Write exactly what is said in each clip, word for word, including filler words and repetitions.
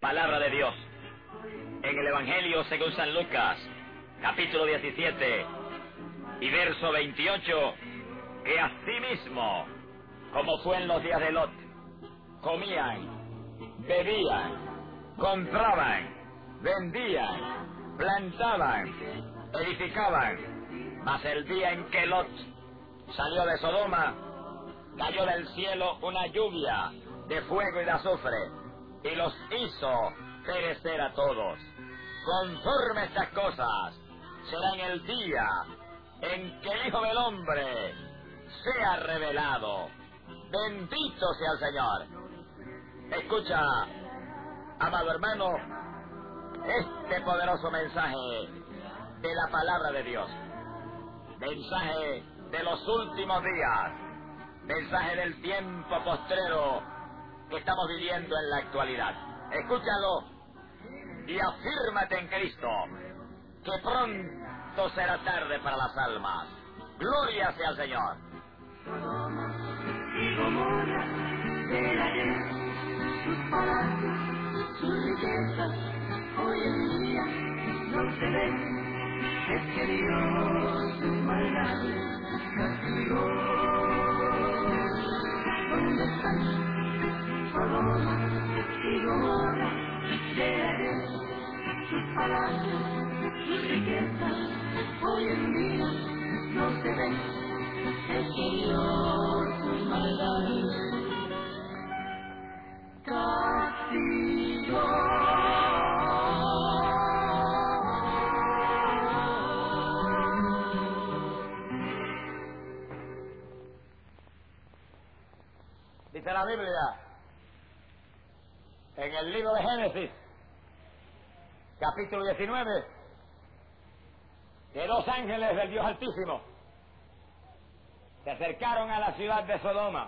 Palabra de Dios. En el Evangelio según San Lucas, capítulo diecisiete y verso veintiocho, que asimismo, como fue en los días de Lot, comían, bebían, compraban, vendían, plantaban, edificaban, mas el día en que Lot salió de Sodoma, cayó del cielo una lluvia de fuego y de azufre, y los hizo perecer a todos. Conforme a estas cosas será en el día en que el Hijo del Hombre sea revelado. Bendito sea el Señor. Escucha, amado hermano, este poderoso mensaje de la palabra de Dios, mensaje de los últimos días, mensaje del tiempo postrero que estamos viviendo en la actualidad. Escúchalo y afírmate en Cristo, que pronto será tarde para las almas. Gloria sea al Señor. Sodoma y Gomorra eran sus palacios, sus riquezas, hoy en día no se ven. Es que Dios su maldad castigó. ¿Dónde están Sodoma y Gomorra eran sus palacios, sus riquezas, hoy en día no se ven? El Señor su maldad castigó. Dice la Biblia en el libro de Génesis, capítulo diecinueve, que dos ángeles del Dios Altísimo se acercaron a la ciudad de Sodoma,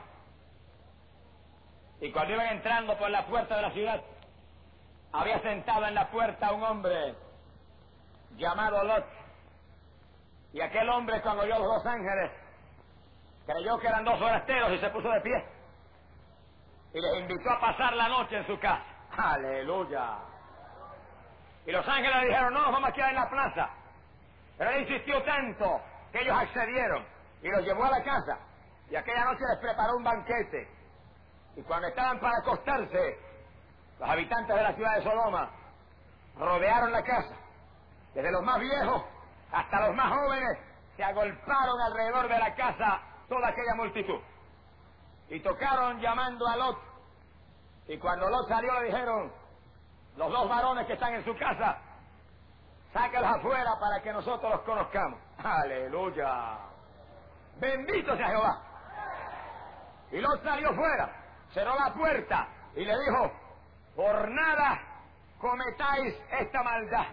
y cuando iban entrando por la puerta de la ciudad, había sentado en la puerta un hombre llamado Lot. Y aquel hombre, cuando oyó a los dos ángeles, creyó que eran dos forasteros y se puso de pie y les invitó a pasar la noche en su casa. ¡Aleluya! Y los ángeles le dijeron: no, nos vamos a quedar en la plaza. Pero él insistió tanto que ellos accedieron y los llevó a la casa, y aquella noche les preparó un banquete. Y cuando estaban para acostarse, los habitantes de la ciudad de Sodoma rodearon la casa. Desde los más viejos hasta los más jóvenes se agolparon alrededor de la casa toda aquella multitud, y tocaron llamando a Lot. Y cuando Lot salió, le dijeron: los dos varones que están en su casa, sácalos afuera para que nosotros los conozcamos. ¡Aleluya! ¡Bendito sea Jehová! Y Lot salió fuera, cerró la puerta y le dijo: por nada cometáis esta maldad.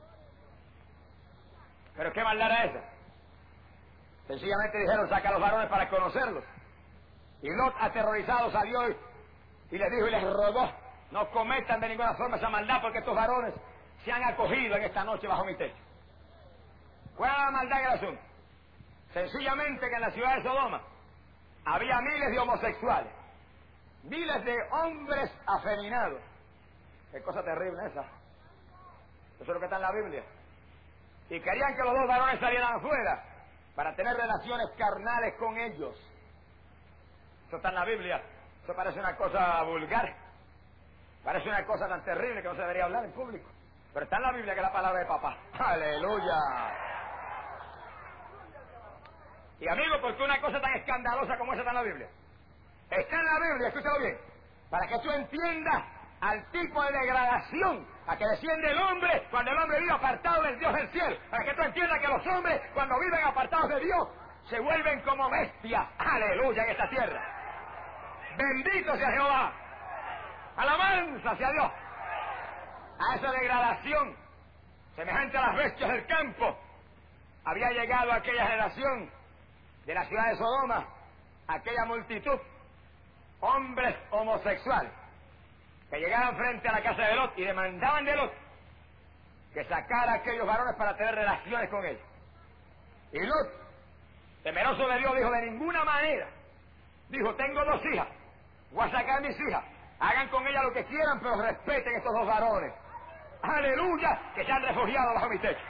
¿Pero qué maldad era esa? Sencillamente dijeron: saca a los varones para conocerlos. Y Lot, aterrorizado, salió y, y les dijo y les rogó: no cometan de ninguna forma esa maldad, porque estos varones se han acogido en esta noche bajo mi techo. ¿Cuál era la maldad en el asunto? Sencillamente que en la ciudad de Sodoma había miles de homosexuales, miles de hombres afeminados. Qué cosa terrible esa. Eso es lo que está en la Biblia. Y querían que los dos varones salieran afuera para tener relaciones carnales con ellos. Eso está en la Biblia. Eso parece una cosa vulgar, parece una cosa tan terrible que no se debería hablar en público, pero está en la Biblia, que es la palabra de papá. ¡Aleluya! Y amigo, ¿por qué una cosa tan escandalosa como esa está en la Biblia? Está en la Biblia, escúchalo bien, para que tú entiendas al tipo de degradación a que desciende el hombre cuando el hombre vive apartado del Dios del cielo, para que tú entiendas que los hombres, cuando viven apartados de Dios, se vuelven como bestias. ¡Aleluya! En esta tierra. ¡Bendito sea Jehová! ¡Alabanza hacia Dios! A esa degradación, semejante a las bestias del campo, había llegado aquella generación de la ciudad de Sodoma, aquella multitud, hombres homosexuales, que llegaban frente a la casa de Lot y demandaban de Lot que sacara a aquellos varones para tener relaciones con ellos. Y Lot, temeroso de Dios, dijo: de ninguna manera. Dijo: tengo dos hijas, voy a sacar a mis hijas, hagan con ellas lo lo que quieran, pero respeten estos dos varones. Aleluya, que se han refugiado bajo mi techo.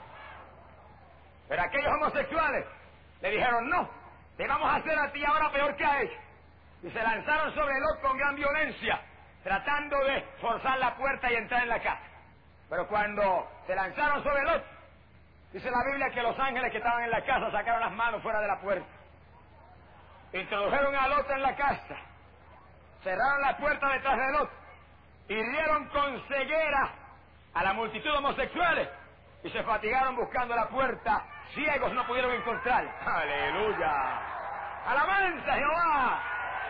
Pero aquellos homosexuales le dijeron, no, te vamos a hacer a ti ahora peor que a ellos. Y se lanzaron sobre Lot con gran violencia, tratando de forzar la puerta y entrar en la casa. Pero cuando se lanzaron sobre Lot, dice la Biblia que los ángeles que estaban en la casa sacaron las manos fuera de la puerta. Introdujeron a Lot en la casa, cerraron la puerta detrás de Lot, hirieron con ceguera a la multitud de homosexuales y se fatigaron buscando la puerta. Ciegos no pudieron encontrar. ¡Aleluya! ¡Alabanza, Jehová!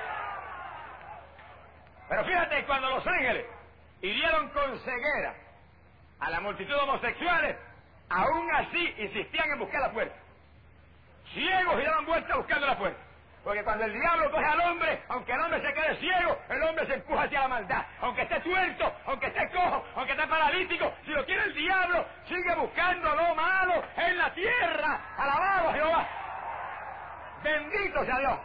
Pero fíjate, cuando los ángeles hirieron con ceguera a la multitud de homosexuales, aún así insistían en buscar la puerta. Ciegos y daban vuelta buscando la puerta. Porque cuando el diablo coge al hombre, aunque el hombre se quede ciego, el hombre se empuja hacia la maldad. Aunque esté tuerto, aunque esté cojo, aunque esté paralítico, si lo quiere el diablo, sigue buscando lo malo en la tierra. ¡Alabado Jehová! ¡Bendito sea Dios!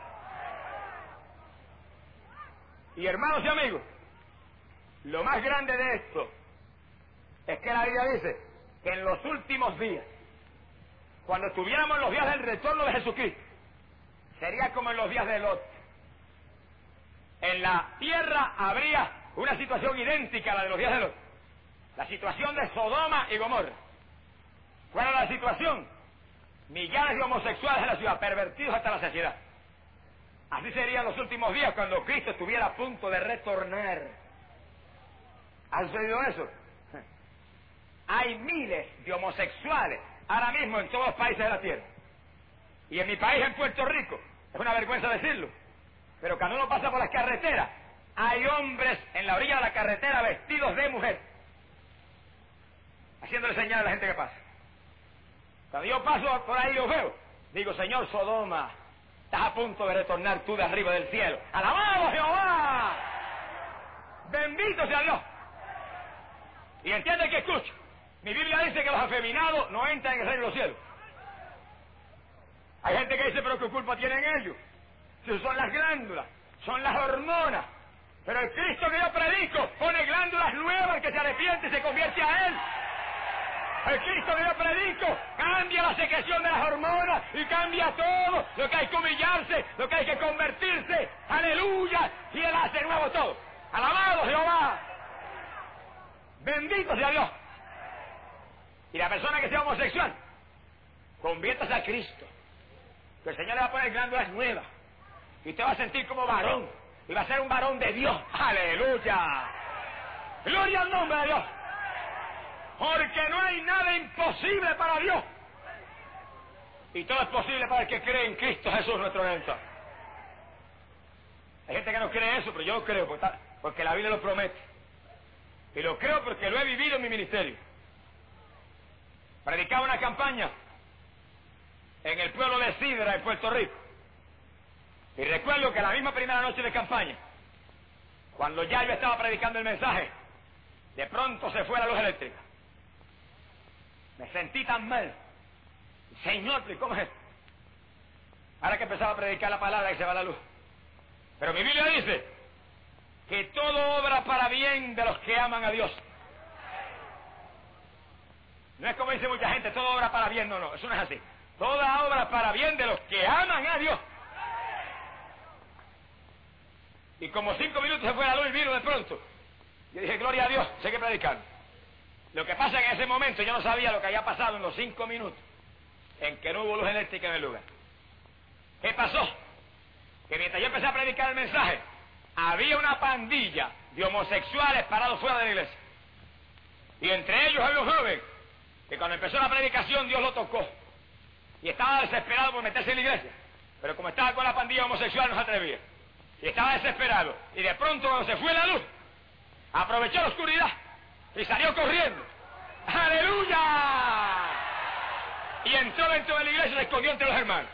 Y hermanos y amigos, lo más grande de esto es que la Biblia dice que en los últimos días, cuando estuviéramos en los días del retorno de Jesucristo, sería como en los días de Lot. En la tierra habría una situación idéntica a la de los días de Lot. La situación de Sodoma y Gomorra. ¿Cuál era la situación? Millares de homosexuales en la ciudad, pervertidos hasta la saciedad. Así serían los últimos días cuando Cristo estuviera a punto de retornar. ¿Ha sucedido eso? Hay miles de homosexuales ahora mismo en todos los países de la tierra. Y en mi país, en Puerto Rico, es una vergüenza decirlo, pero cuando uno pasa por las carreteras, hay hombres en la orilla de la carretera vestidos de mujer, haciéndole señal a la gente que pasa. Cuando yo paso por ahí y los veo, digo, Señor Sodoma, estás a punto de retornar tú de arriba del cielo. ¡Alabado Jehová! ¡Bendito sea Dios! Y entiende que escucho. Mi Biblia dice que los afeminados no entran en el reino de los cielos. Hay gente que dice, pero ¿qué culpa tienen ellos? Si son las glándulas, son las hormonas. Pero el Cristo que yo predico pone glándulas nuevas que se arrepiente y se convierte a Él. El Cristo que yo predico cambia la secreción de las hormonas y cambia todo. Lo que hay que humillarse, lo que hay que convertirse. ¡Aleluya! Y Él hace nuevo todo. ¡Alabado Jehová! ¡Bendito sea Dios! Y la persona que sea homosexual, conviértase a Cristo. Que el Señor le va a poner glándulas nuevas. Y usted va a sentir como varón. Y va a ser un varón de Dios. ¡Aleluya! ¡Gloria al nombre de Dios! Porque no hay nada imposible para Dios. Y todo es posible para el que cree en Cristo Jesús, nuestro Redentor. Hay gente que no cree eso, pero yo lo creo, porque, porque la Biblia lo promete. Y lo creo porque lo he vivido en mi ministerio. Predicaba una campaña en el pueblo de Sidra, en Puerto Rico. Y recuerdo que la misma primera noche de campaña, cuando ya yo estaba predicando el mensaje, de pronto se fue la luz eléctrica. Me sentí tan mal. Señor, ¿cómo es esto? Ahora que empezaba a predicar la palabra y se va la luz. Pero mi Biblia dice que todo obra para bien de los que aman a Dios. No es como dice mucha gente, todo obra para bien, no, no, eso no es así. Toda obra para bien de los que aman a Dios. Y como cinco minutos se fue la luz y vino de pronto. Yo dije, gloria a Dios, sé que predicar. Lo que pasa es que en ese momento yo no sabía lo que había pasado en los cinco minutos en que no hubo luz eléctrica en el lugar. ¿Qué pasó? Que mientras yo empecé a predicar el mensaje, había una pandilla de homosexuales parados fuera de la iglesia. Y entre ellos había un joven que cuando empezó la predicación Dios lo tocó. Y estaba desesperado por meterse en la iglesia. Pero como estaba con la pandilla homosexual no se atrevía. Y estaba desesperado. Y de pronto cuando se fue la luz, aprovechó la oscuridad y salió corriendo. ¡Aleluya! Y entró dentro de la iglesia y se escondió entre los hermanos.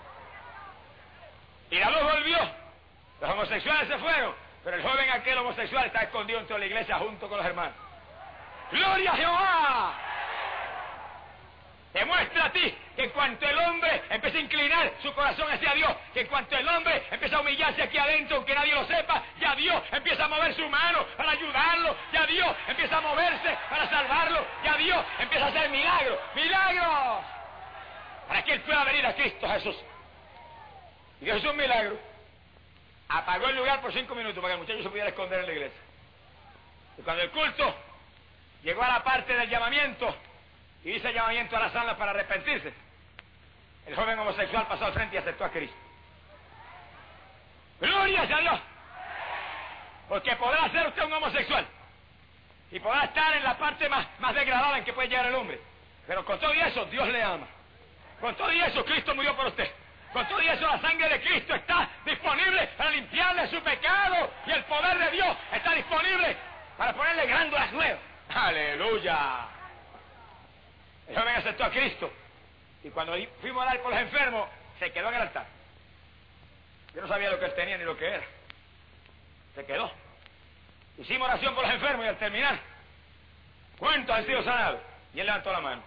Y la luz volvió. Los homosexuales se fueron. Pero el joven aquel homosexual está escondido dentro de la iglesia junto con los hermanos. ¡Gloria a Jehová! Demuestra a ti que en cuanto el hombre empieza a inclinar su corazón hacia Dios, que en cuanto el hombre empieza a humillarse aquí adentro, aunque nadie lo sepa, ya Dios empieza a mover su mano para ayudarlo, ya Dios empieza a moverse para salvarlo, ya Dios empieza a hacer milagros, milagros, para que él pueda venir a Cristo Jesús. Y Dios hizo un milagro. Apagó el lugar por cinco minutos para que el muchacho se pudiera esconder en la iglesia. Y cuando el culto llegó a la parte del llamamiento, y hice llamamiento a las almas para arrepentirse, el joven homosexual pasó al frente y aceptó a Cristo. ¡Gloria a Dios! Porque podrá ser usted un homosexual y podrá estar en la parte más, más degradada en que puede llegar el hombre, pero con todo y eso Dios le ama. Con todo y eso Cristo murió por usted. Con todo y eso la sangre de Cristo está disponible para limpiarle su pecado, y el poder de Dios está disponible para ponerle glándulas nuevas. ¡Aleluya! El joven aceptó a Cristo, y cuando fuimos a orar por los enfermos, se quedó en el altar. Yo no sabía lo que él tenía ni lo que era. Se quedó. Hicimos oración por los enfermos, y al terminar, ¿cuántos han sido sanados? Y él levantó la mano.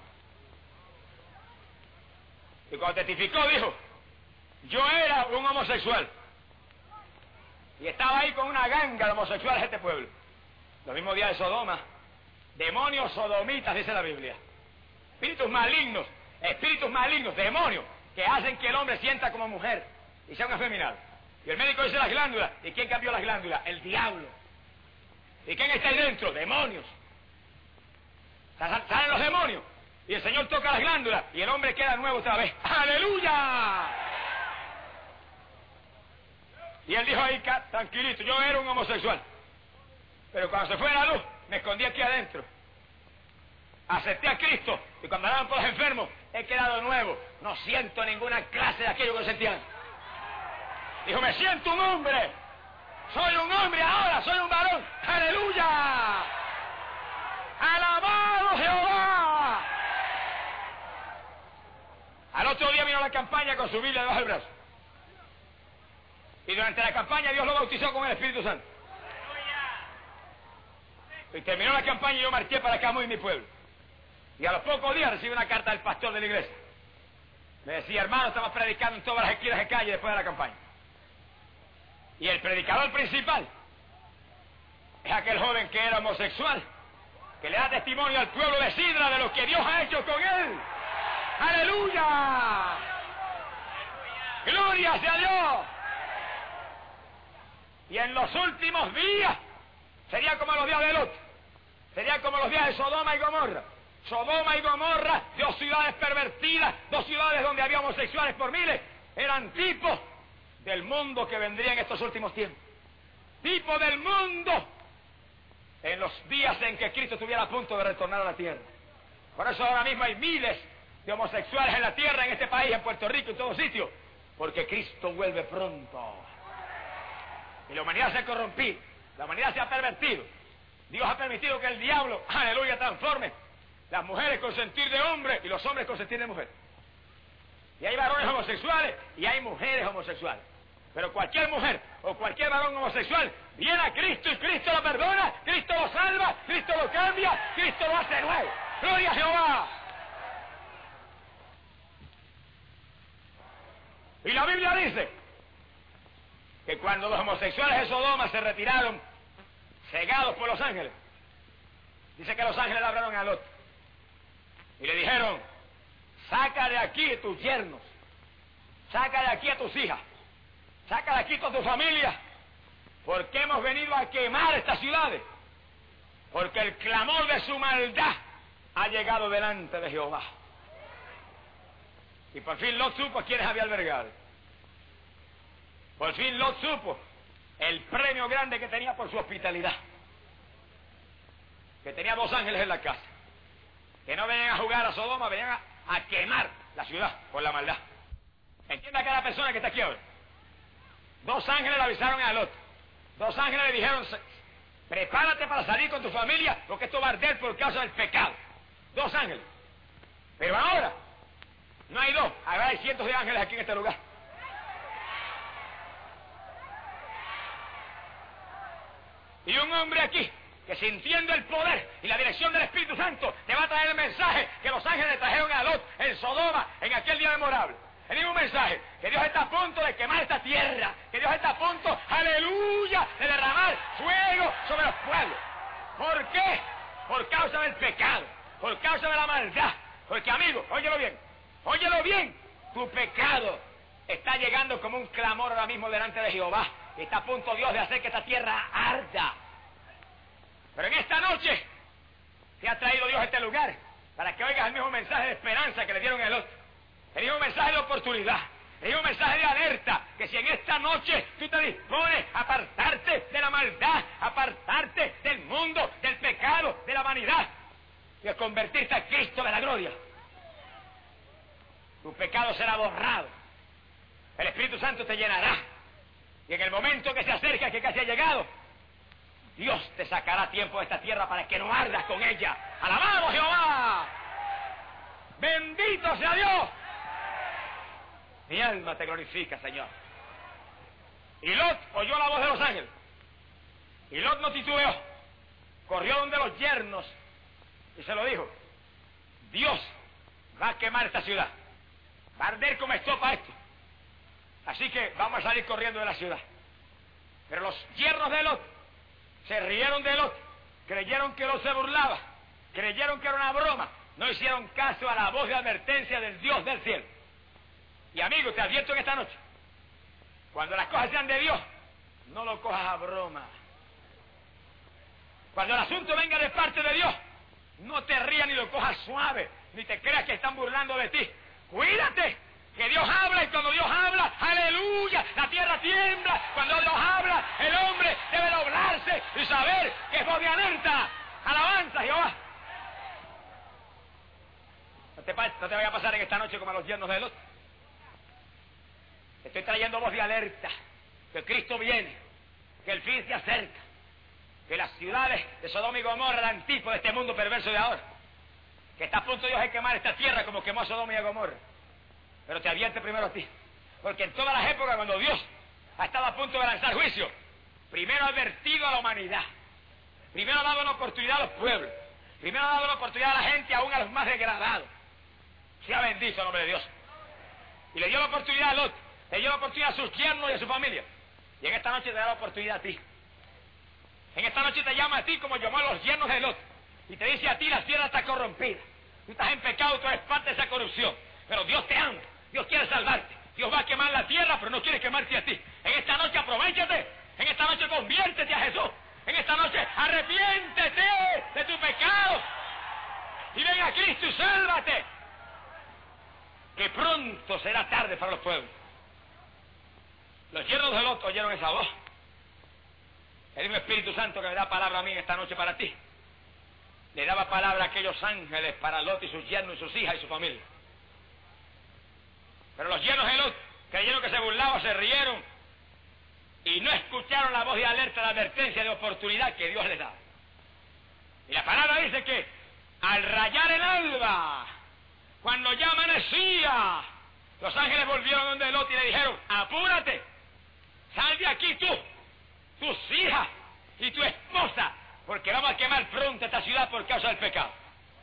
Y cuando testificó, dijo: yo era un homosexual, y estaba ahí con una ganga de homosexuales de este pueblo. Los mismos días de Sodoma, demonios sodomitas, dice la Biblia. Espíritus malignos, espíritus malignos, demonios, que hacen que el hombre sienta como mujer y sea un afeminado. Y el médico dice las glándulas. ¿Y quién cambió las glándulas? El diablo. ¿Y quién está ahí dentro? Demonios. Salen los demonios, y el Señor toca las glándulas, y el hombre queda nuevo otra vez. ¡Aleluya! Y él dijo ahí, tranquilito, yo era un homosexual, pero cuando se fue la luz, me escondí aquí adentro. Acepté a Cristo, y cuando andaban por los enfermos, he quedado nuevo. No siento ninguna clase de aquello que sentían. Dijo, me siento un hombre. Soy un hombre ahora, soy un varón. ¡Aleluya! ¡Alabado Jehová! Al otro día vino a la campaña con su Biblia debajo del brazo. Y durante la campaña Dios lo bautizó con el Espíritu Santo. Y terminó la campaña y yo marché para acá, muy mi pueblo. Y a los pocos días recibí una carta del pastor de la iglesia. Me decía, hermano, estamos predicando en todas las esquinas de calle después de la campaña. Y el predicador principal es aquel joven que era homosexual, que le da testimonio al pueblo de Sidra de lo que Dios ha hecho con él. ¡Aleluya! ¡Gloria sea Dios! Y en los últimos días sería como los días de Lot, sería como los días de Sodoma y Gomorra. Sodoma y Gomorra, dos ciudades pervertidas, dos ciudades donde había homosexuales por miles, eran tipos del mundo que vendría en estos últimos tiempos. Tipo del mundo en los días en que Cristo estuviera a punto de retornar a la tierra. Por eso ahora mismo hay miles de homosexuales en la tierra, en este país, en Puerto Rico, en todos sitios, porque Cristo vuelve pronto. Y la humanidad se ha corrompido, la humanidad se ha pervertido. Dios ha permitido que el diablo, aleluya, transforme las mujeres con sentir de hombre y los hombres con sentir de mujer. Y hay varones homosexuales y hay mujeres homosexuales. Pero cualquier mujer o cualquier varón homosexual viene a Cristo y Cristo lo perdona, Cristo lo salva, Cristo lo cambia, Cristo lo hace nuevo. ¡Gloria a Jehová! Y la Biblia dice que cuando los homosexuales de Sodoma se retiraron, cegados por los ángeles, dice que los ángeles le hablaron a Lot y le dijeron, saca de aquí a tus yernos, saca de aquí a tus hijas, saca de aquí a tu familia, porque hemos venido a quemar estas ciudades, porque el clamor de su maldad ha llegado delante de Jehová. Y por fin Lot supo a quienes había albergado. Por fin Lot supo el premio grande que tenía por su hospitalidad. Que tenía dos ángeles en la casa. Que no venían a jugar a Sodoma, venían a, a quemar la ciudad por la maldad. Entienda cada persona que está aquí ahora. Dos ángeles le avisaron a Lot. Dos ángeles le dijeron, prepárate para salir con tu familia, porque esto va a arder por causa del pecado. Dos ángeles. Pero ahora no hay dos, ahora hay cientos de ángeles aquí en este lugar. Y un hombre aquí que sintiendo el poder y la dirección del Espíritu Santo te va a traer el mensaje que los ángeles trajeron a Lot en Sodoma en aquel día memorable. El mismo mensaje, que Dios está a punto de quemar esta tierra, que Dios está a punto, aleluya, de derramar fuego sobre los pueblos. ¿Por qué? Por causa del pecado, por causa de la maldad. Porque, amigo, óyelo bien, óyelo bien, tu pecado está llegando como un clamor ahora mismo delante de Jehová. Y está a punto Dios de hacer que esta tierra arda. Pero en esta noche te ha traído Dios a este lugar para que oigas el mismo mensaje de esperanza que le dieron el otro. El mismo mensaje de oportunidad. El mismo mensaje de alerta. Que si en esta noche tú te dispones a apartarte de la maldad, a apartarte del mundo, del pecado, de la vanidad, y a convertirte a Cristo de la gloria, tu pecado será borrado. El Espíritu Santo te llenará. Y en el momento que se acerca, que casi ha llegado, Dios te sacará tiempo de esta tierra para que no ardas con ella. ¡Alabado Jehová! ¡Bendito sea Dios! Mi alma te glorifica, Señor. Y Lot oyó la voz de los ángeles. Y Lot no titubeó. Corrió donde los yernos y se lo dijo: Dios va a quemar esta ciudad. Va a arder como estopa esto. Así que vamos a salir corriendo de la ciudad. Pero los yernos de Lot se rieron de Lot, creyeron que Lot se burlaba, creyeron que era una broma, no hicieron caso a la voz de advertencia del Dios del cielo. Y amigo, te advierto en esta noche, cuando las cosas sean de Dios, no lo cojas a broma. Cuando el asunto venga de parte de Dios, no te rías ni lo cojas suave, ni te creas que están burlando de ti. Cuídate, que Dios habla, y cuando Dios habla, aleluya, la tierra tiembla. Cuando Dios habla, el hombre debe doblarse y saber que es voz de alerta. Alabanza, Jehová. No te, no te vaya a pasar en esta noche como a los yernos de Lot. Estoy trayendo voz de alerta, que Cristo viene, que el fin se acerca, que las ciudades de Sodoma y Gomorra eran antípodas de este mundo perverso de ahora, que está a punto Dios de quemar esta tierra como quemó a Sodoma y a Gomorra. Pero te advierte primero a ti, porque en todas las épocas cuando Dios ha estado a punto de lanzar juicio, primero ha advertido a la humanidad, primero ha dado una oportunidad a los pueblos, primero ha dado una oportunidad a la gente, aún a los más degradados. Sea bendito el nombre de Dios. Y le dio la oportunidad a Lot, le dio la oportunidad a sus yernos y a su familia. Y en esta noche te da la oportunidad a ti. En esta noche te llama a ti como llamó a los yernos de Lot. Y te dice a ti: la tierra está corrompida. Tú estás en pecado, tú eres parte de esa corrupción. Pero Dios te ama, Dios quiere salvarte. Dios va a quemar la tierra, pero no quiere quemarte a ti. En esta noche aprovéchate. En esta noche conviértete a Jesús. En esta noche arrepiéntete de tu pecado. Y ven a Cristo y sálvate. Que pronto será tarde para los pueblos. Los yernos de Lot oyeron esa voz. El mismo Espíritu Santo que me da palabra a mí en esta noche para ti, le daba palabra a aquellos ángeles para Lot y sus yernos y sus hijas y su familia. Pero los yernos de Lot creyeron que se burlaba, se rieron y no escucharon la voz de alerta, de advertencia, de oportunidad que Dios les da. Y la palabra dice que al rayar el alba, cuando ya amanecía, los ángeles volvieron donde Lot y le dijeron: apúrate, sal de aquí tú, tus hijas y tu esposa, porque vamos a quemar pronto esta ciudad por causa del pecado.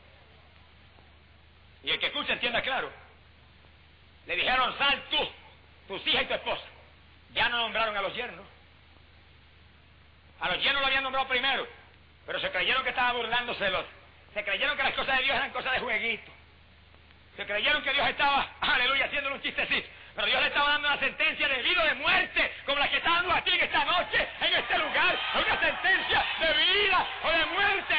Y el que escucha entienda claro. Le dijeron: sal tú, tus hijas y tu esposa. Ya no nombraron a los yernos. A los yernos lo habían nombrado primero, pero se creyeron que estaba burlándose de los. Se creyeron que las cosas de Dios eran cosas de jueguito. Se creyeron que Dios estaba, aleluya, haciéndole un chistecito. Pero Dios le estaba dando una sentencia de vida o de muerte, como la que está dando a ti en esta noche, en este lugar. Una sentencia de vida o de muerte.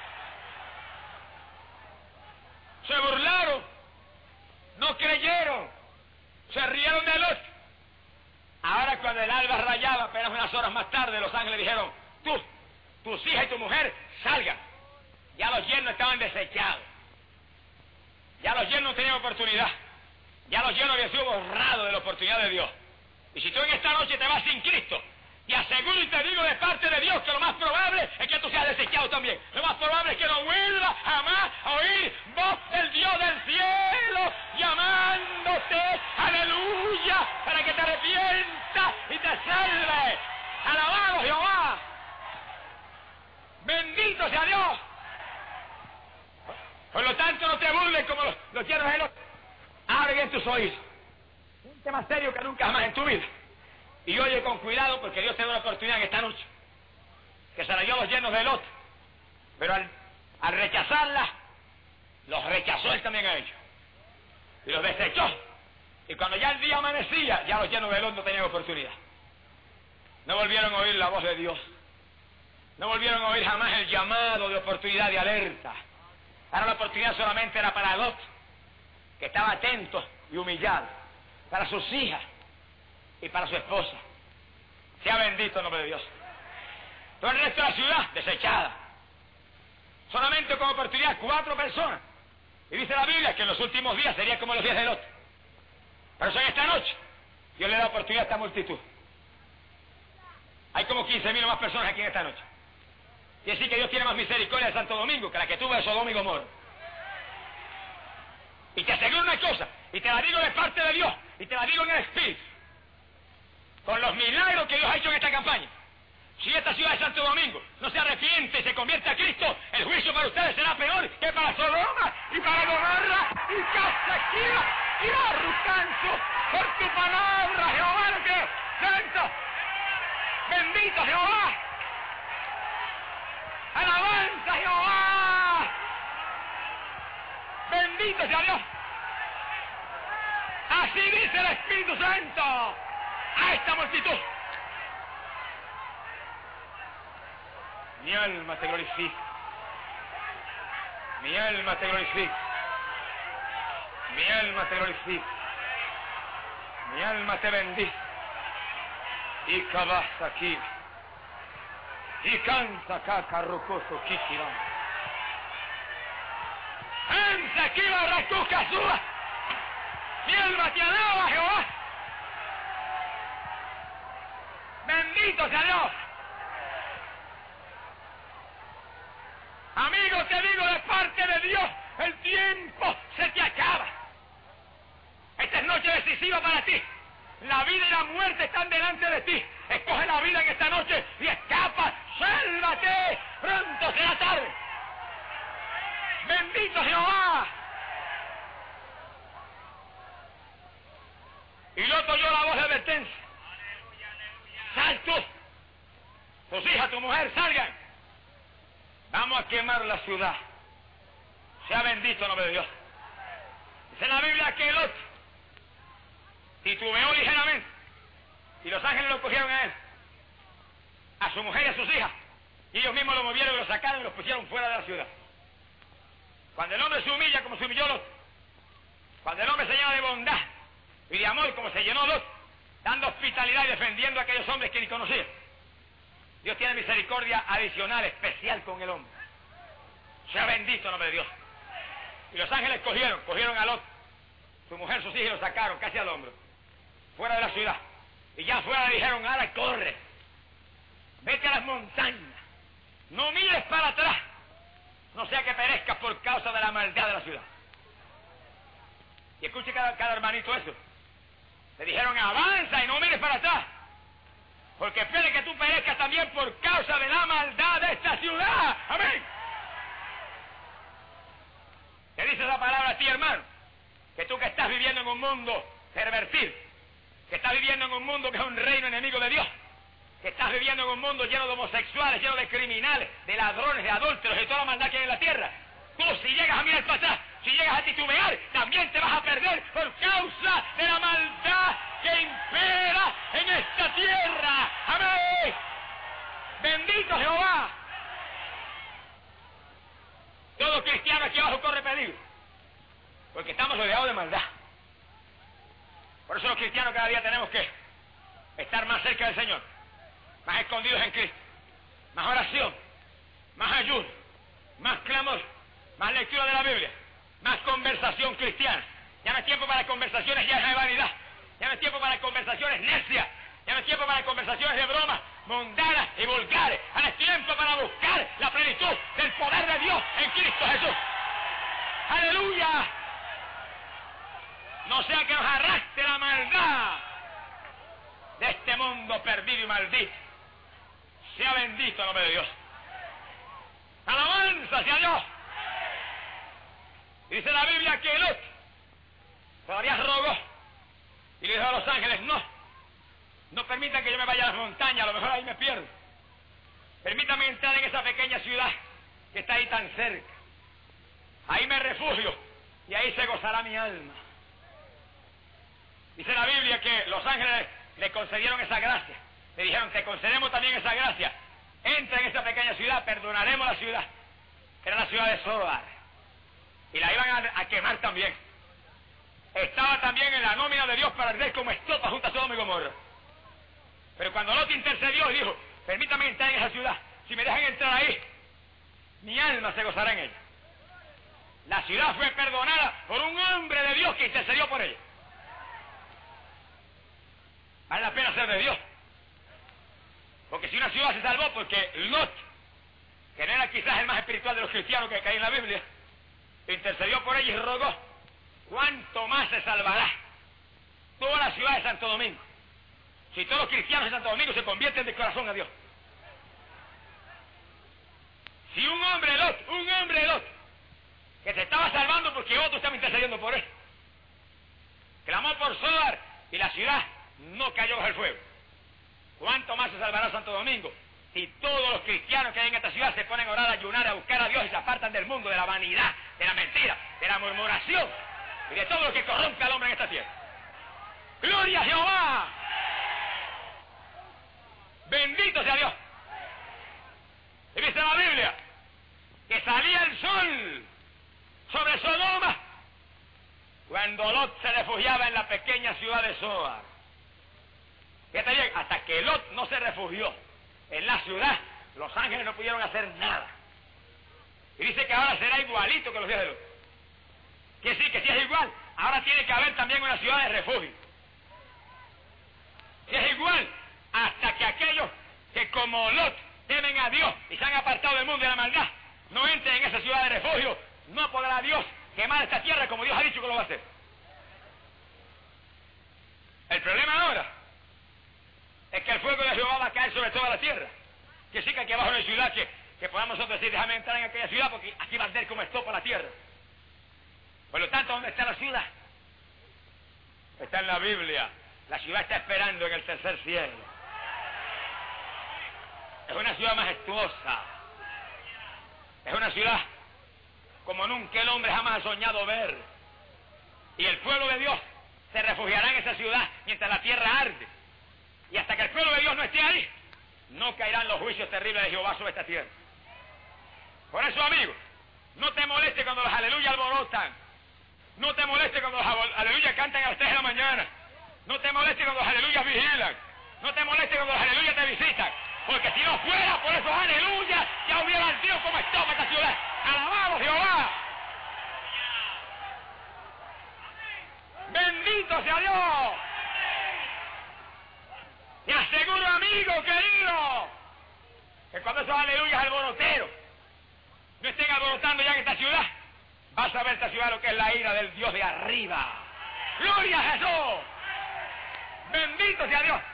Se burlaron, no creyeron, se rieron de Lot. Ahora cuando el alba rayaba, apenas unas horas más tarde, los ángeles dijeron: tú, tus hijas y tu mujer, salgan. Ya los yernos estaban desechados. Ya los yernos no tenían oportunidad. Ya los yernos habían sido borrados de la oportunidad de Dios. Y si tú en esta noche te vas sin Cristo, te aseguro y te digo de parte de Dios que lo más probable es que tú seas desechado también. Lo más probable es que no vuelvas jamás a oír voz del Dios del cielo llamándote, aleluya, para que te arrepientas y te salve. Alabado Jehová. ¡Bendito sea Dios! Por lo tanto, no te burles como los, los llenos de los... Abre bien tus oídos. Un tema serio que nunca jamás en tu vida. Y oye con cuidado porque Dios te da una oportunidad en esta noche. Que se la dio a los llenos de Lot. Pero al, al rechazarla, los rechazó él también a ellos. Y los desechó. Y cuando ya el día amanecía, ya los llenos de Lot no tenían oportunidad. No volvieron a oír la voz de Dios. No volvieron a oír jamás el llamado de oportunidad, de alerta. Ahora la oportunidad solamente era para Lot, que estaba atento y humillado, para sus hijas y para su esposa. Sea bendito el nombre de Dios. Todo el resto de la ciudad, desechada. Solamente con oportunidad cuatro personas. Y dice la Biblia que en los últimos días sería como los días de Lot. Pero eso en esta noche, Dios le da oportunidad a esta multitud. Hay como quince mil o más personas aquí en esta noche. Quiere decir que Dios tiene más misericordia de Santo Domingo que la que tuvo de Sodoma y Gomorra. Y te aseguro una cosa, y te la digo de parte de Dios, y te la digo en el Espíritu. Con los milagros que Dios ha hecho en esta campaña, si esta ciudad de Santo Domingo no se arrepiente y se convierte a Cristo, el juicio para ustedes será peor que para Sodoma y para Gomorra y Casaquía y Arrucanso. Por tu palabra, Jehová, lo que santo, bendito Jehová. ¡Alabanza, Jehová! ¡Bendito sea Dios! Así dice el Espíritu Santo a esta multitud. Mi alma te glorifica. Mi alma te glorifica. Mi alma te glorifica. Mi alma te bendice. Y cabas aquí. Y canta caca rocoso kikirán. Ansa aquí la racuca suba. Mi alma te alaba, Jehová. Bendito sea Dios. Amigo, te digo de parte de Dios, el tiempo se te acaba. Esta es noche decisiva para ti. La vida y la muerte están delante de ti. Escoge la vida en esta noche y escapa. ¡Sálvate! Pronto será tarde. ¡Bendito Jehová! Y Lot oyó la voz de advertencia. ¡Sal tú! Tus hijas, tu mujer, salgan. Vamos a quemar la ciudad. Sea bendito el nombre de Dios. Dice en la Biblia que Lot titubeó ligeramente y los ángeles lo cogieron a él, a su mujer y a sus hijas, y ellos mismos lo movieron y lo sacaron y lo pusieron fuera de la ciudad. Cuando el hombre se humilla como se humilló Lot, cuando el hombre se llena de bondad y de amor como se llenó Lot, dando hospitalidad y defendiendo a aquellos hombres que ni conocía, Dios tiene misericordia adicional, especial con el hombre. Sea bendito el nombre de Dios. Y los ángeles cogieron, cogieron a Lot, su mujer, sus hijos, y lo sacaron casi al hombro, fuera de la ciudad. Y ya afuera le dijeron, ahora corre, vete a las montañas, no mires para atrás, no sea que perezcas por causa de la maldad de la ciudad. Y escuche cada, cada hermanito eso. Le dijeron, avanza y no mires para atrás, porque puede que tú perezcas también por causa de la maldad de esta ciudad. Amén. ¿Qué dice la palabra a ti, hermano? Que tú que estás viviendo en un mundo pervertido, que estás viviendo en un mundo que es un reino enemigo de Dios, que estás viviendo en un mundo lleno de homosexuales, lleno de criminales, de ladrones, de adúlteros, de toda la maldad que hay en la tierra, tú si llegas a mirar para atrás, si llegas a titubear, también te vas a perder por causa de la maldad que impera en esta tierra. ¡Amén! ¡Bendito Jehová! Todo cristiano aquí abajo corre peligro, porque estamos rodeados de maldad. Por eso los cristianos cada día tenemos que estar más cerca del Señor, más escondidos en Cristo, más oración, más ayuno, más clamor, más lectura de la Biblia, más conversación cristiana. Ya no es tiempo para conversaciones llenas de vanidad, ya no es tiempo para conversaciones necias, ya no es tiempo para conversaciones de broma, mundanas y vulgares. Ahora es tiempo para buscar la plenitud del poder de Dios en Cristo Jesús. ¡Aleluya! No sea que nos arrastre la maldad de este mundo perdido y maldito. Sea bendito el nombre de Dios. Resulta que Lot todavía rogó y le dijo a los ángeles, no, no permitan que yo me vaya a las montañas, a lo mejor ahí me pierdo. Permítanme entrar en esa pequeña ciudad que está ahí tan cerca. Ahí me refugio y ahí se gozará mi alma. Dice la Biblia que los ángeles le concedieron esa gracia. Le dijeron, te concedemos también esa gracia. Entra en esta pequeña ciudad, perdonaremos la ciudad. Era la ciudad de Sodar. Y la iban a, a quemar también. Estaba también en la nómina de Dios para arder como estopa junto a Sodoma y Gomorra. Pero cuando Lot intercedió, dijo, permítame entrar en esa ciudad. Si me dejan entrar ahí, mi alma se gozará en ella. La ciudad fue perdonada por un hombre de Dios que intercedió por ella. Vale la pena ser de Dios. Porque si una ciudad se salvó, porque Lot, que no era quizás el más espiritual de los cristianos que hay en la Biblia, intercedió por ella y rogó, ¿cuánto más se salvará toda la ciudad de Santo Domingo? Si todos los cristianos de Santo Domingo se convierten de corazón a Dios. Si un hombre Lot, un hombre Lot, que se estaba salvando porque otro estaba intercediendo por él, clamó por Sodar y la ciudad no cayó bajo el fuego, ¿cuánto más se salvará Santo Domingo? Si todos los cristianos que hay en esta ciudad se ponen a orar, a ayunar, a buscar a Dios y se apartan del mundo, de la vanidad, de la mentira, de la murmuración y de todo lo que corrompe al hombre en esta tierra. ¡Gloria a Jehová! ¡Bendito sea Dios! Y dice la Biblia que salía el sol sobre Sodoma cuando Lot se refugiaba en la pequeña ciudad de Sodar. Fíjate bien, hasta que Lot no se refugió en la ciudad, los ángeles no pudieron hacer nada. Y dice que ahora será igualito que los días de Lot. Que sí, que si es igual, ahora tiene que haber también una ciudad de refugio. Si es igual, hasta que aquellos que como Lot temen a Dios y se han apartado del mundo de la maldad, no entren en esa ciudad de refugio, no podrá Dios quemar esta tierra como Dios ha dicho que lo va a hacer. El problema ahora es que el fuego de Jehová va a caer sobre toda la tierra. Que sí que aquí abajo no hay ciudad que, que podamos nosotros decir, déjame entrar en aquella ciudad porque aquí va a arder como estopa la tierra. Por lo tanto, ¿dónde está la ciudad? Está en la Biblia. La ciudad está esperando en el tercer cielo. Es una ciudad majestuosa. Es una ciudad como nunca el hombre jamás ha soñado ver. Y el pueblo de Dios se refugiará en esa ciudad mientras la tierra arde. Y hasta que el pueblo de Dios no esté ahí, no caerán los juicios terribles de Jehová sobre esta tierra. Por eso, amigo, no te moleste cuando los aleluyas alborotan. No te moleste cuando los aleluyas cantan a las tres de la mañana. No te moleste cuando los aleluyas vigilan. No te moleste cuando los aleluyas te visitan. Porque si no fuera por esos aleluyas, ya hubiera ardido como estopa esta ciudad. ¡Alabado Jehová! ¡Bendito sea Dios! Te aseguro, amigo querido, que cuando esos aleluyas alboroteros no estén alborotando ya en esta ciudad, vas a ver esta ciudad lo que es la ira del Dios de arriba. ¡Gloria a Jesús! ¡Bendito sea Dios!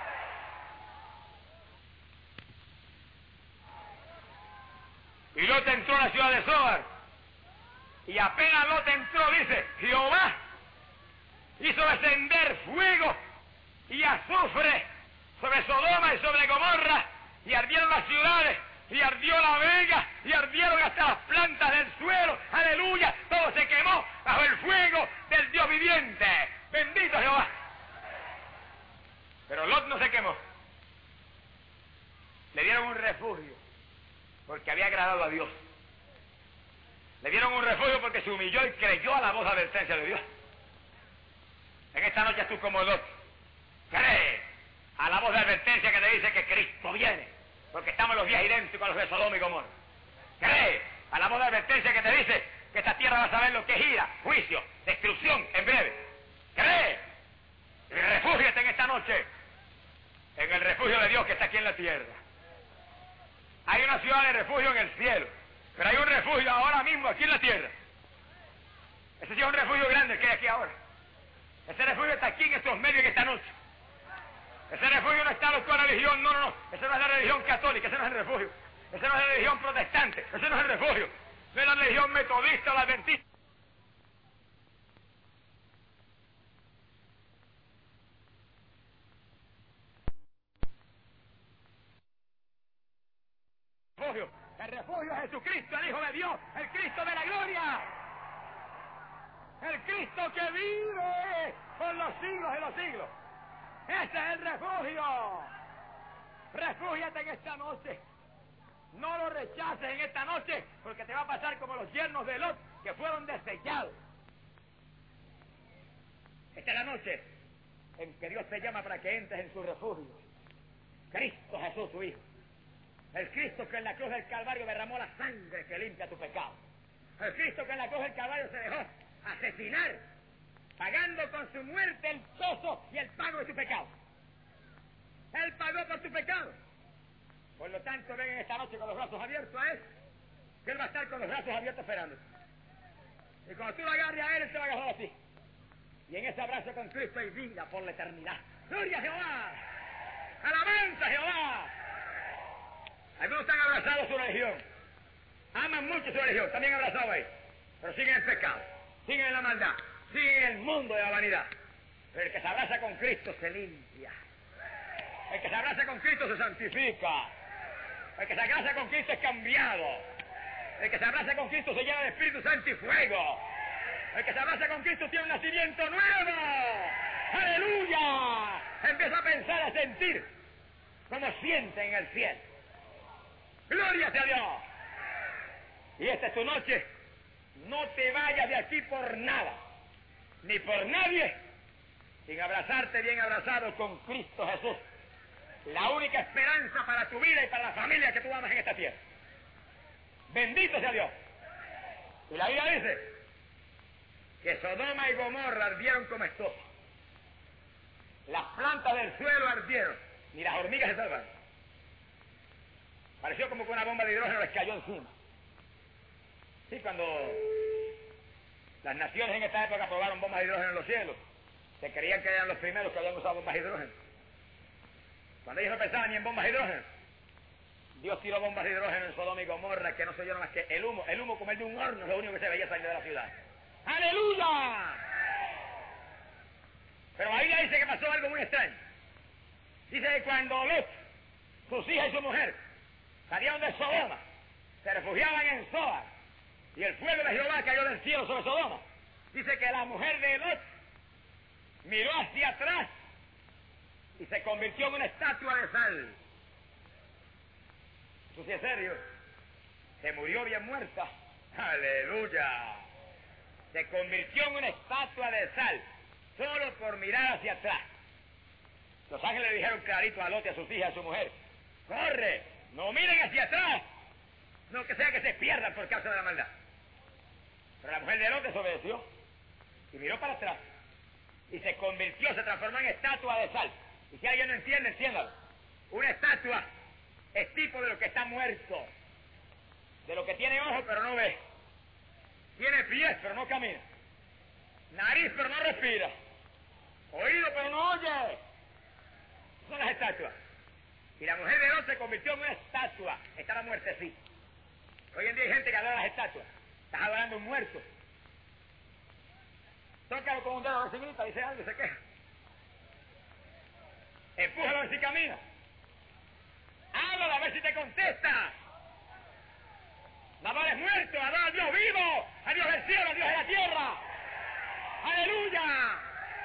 Y Lot entró a la ciudad de Sodar, y apenas Lot entró, dice, Jehová hizo descender fuego y azufre sobre Sodoma y sobre Gomorra, y ardieron las ciudades, y ardió la vega, y ardieron hasta las plantas del suelo. ¡Aleluya! Todo se quemó bajo el fuego del Dios viviente. ¡Bendito Jehová! Pero Lot no se quemó. Le dieron un refugio porque había agradado a Dios. Le dieron un refugio porque se humilló y creyó a la voz de advertencia de Dios. En esta noche tú como Lot, cree a la voz de advertencia que te dice que Cristo viene, porque estamos en los días idénticos a los de Sodoma y Gomorra. Cree a la voz de advertencia que te dice que esta tierra va a saber lo que es ira, juicio, destrucción en breve. Cree y refúgiate en esta noche en el refugio de Dios que está aquí en la tierra. Hay una ciudad de refugio en el cielo, pero hay un refugio ahora mismo aquí en la tierra. Ese sí es un refugio grande que hay aquí ahora. Ese refugio está aquí en estos medios en esta noche. Ese refugio no está en la religión, no, no, no. Esa no es la religión católica, ese no es el refugio. Esa no es la religión protestante, ese no es el refugio. No es la religión metodista o la adventista. refugio es Jesucristo, el Hijo de Dios, el Cristo de la gloria. El Cristo que vive por los siglos de los siglos. Ese es el refugio. Refúgiate en esta noche. No lo rechaces en esta noche, porque te va a pasar como los yernos de Lot, que fueron desechados. Esta es la noche en que Dios te llama para que entres en su refugio. Cristo Jesús, su Hijo. El Cristo que en la cruz del Calvario derramó la sangre que limpia tu pecado. El Cristo que en la cruz del Calvario se dejó asesinar, pagando con su muerte el peso y el pago de tu pecado. Él pagó por tu pecado. Por lo tanto, ven en esta noche con los brazos abiertos a Él, que Él va a estar con los brazos abiertos esperando. Y cuando tú lo agarres a Él, Él te va a agarrar a ti. Y en ese abrazo con Cristo hay vida por la eternidad. ¡Gloria a Jehová! ¡Alabanza a Jehová! Algunos están abrazados a su religión. Aman mucho su religión, también abrazados ahí. Pero siguen el pecado, siguen en la maldad, siguen en el mundo de la vanidad. Pero el que se abraza con Cristo se limpia. El que se abraza con Cristo se santifica. El que se abraza con Cristo es cambiado. El que se abraza con Cristo se llena de Espíritu Santo y fuego. El que se abraza con Cristo tiene un nacimiento nuevo. ¡Aleluya! Empieza a pensar, a sentir como siente en el cielo. ¡Gloria sea a Dios! Y esta es tu noche. No te vayas de aquí por nada, ni por nadie, sin abrazarte bien abrazado con Cristo Jesús. La única esperanza para tu vida y para la familia que tú amas en esta tierra. Bendito sea Dios. Y la Biblia dice que Sodoma y Gomorra ardieron como estopa. Las plantas del suelo ardieron, ni las hormigas se salvaron. Pareció como que una bomba de hidrógeno les cayó encima. Sí, cuando las naciones en esta época probaron bombas de hidrógeno en los cielos, se creían que eran los primeros que habían usado bombas de hidrógeno. Cuando ellos no pensaban ni en bombas de hidrógeno, Dios tiró bombas de hidrógeno en Sodoma y Gomorra, que no se oyeron más que el humo. El humo como el de un horno es lo único que se veía salir de la ciudad. ¡Aleluya! Pero la Biblia dice que pasó algo muy extraño. Dice que cuando Lot, sus hijas y su mujer, salieron de Sodoma, se refugiaban en Zoar, y el fuego de Jehová cayó del cielo sobre Sodoma. Dice que la mujer de Lot miró hacia atrás y se convirtió en una estatua de sal. Eso sí es serio. Se murió bien muerta. ¡Aleluya! Se convirtió en una estatua de sal, solo por mirar hacia atrás. Los ángeles le dijeron clarito a Lot y a sus hijas, a su mujer: ¡corre! ¡No miren hacia atrás! No que sea que se pierdan por causa de la maldad. Pero la mujer de Lot desobedeció y miró para atrás y se convirtió, se transformó en estatua de sal. Y si alguien no entiende, entiéndalo. Una estatua es tipo de lo que está muerto, de lo que tiene ojos pero no ve, tiene pies pero no camina, nariz pero no respira, oído pero no oye. Son las estatuas. Y la mujer de Lot se convirtió en una estatua. Estaba muertecita. Hoy en día hay gente que adora las estatuas. Estás adorando un muerto. Tócalo con un dedo a ver si grita, dice algo y se queja. Empújalo a ver si camina. Háblalo a ver si te contesta. No adores muerto, adora a Dios vivo, a Dios del cielo, a Dios de la tierra. ¡Aleluya!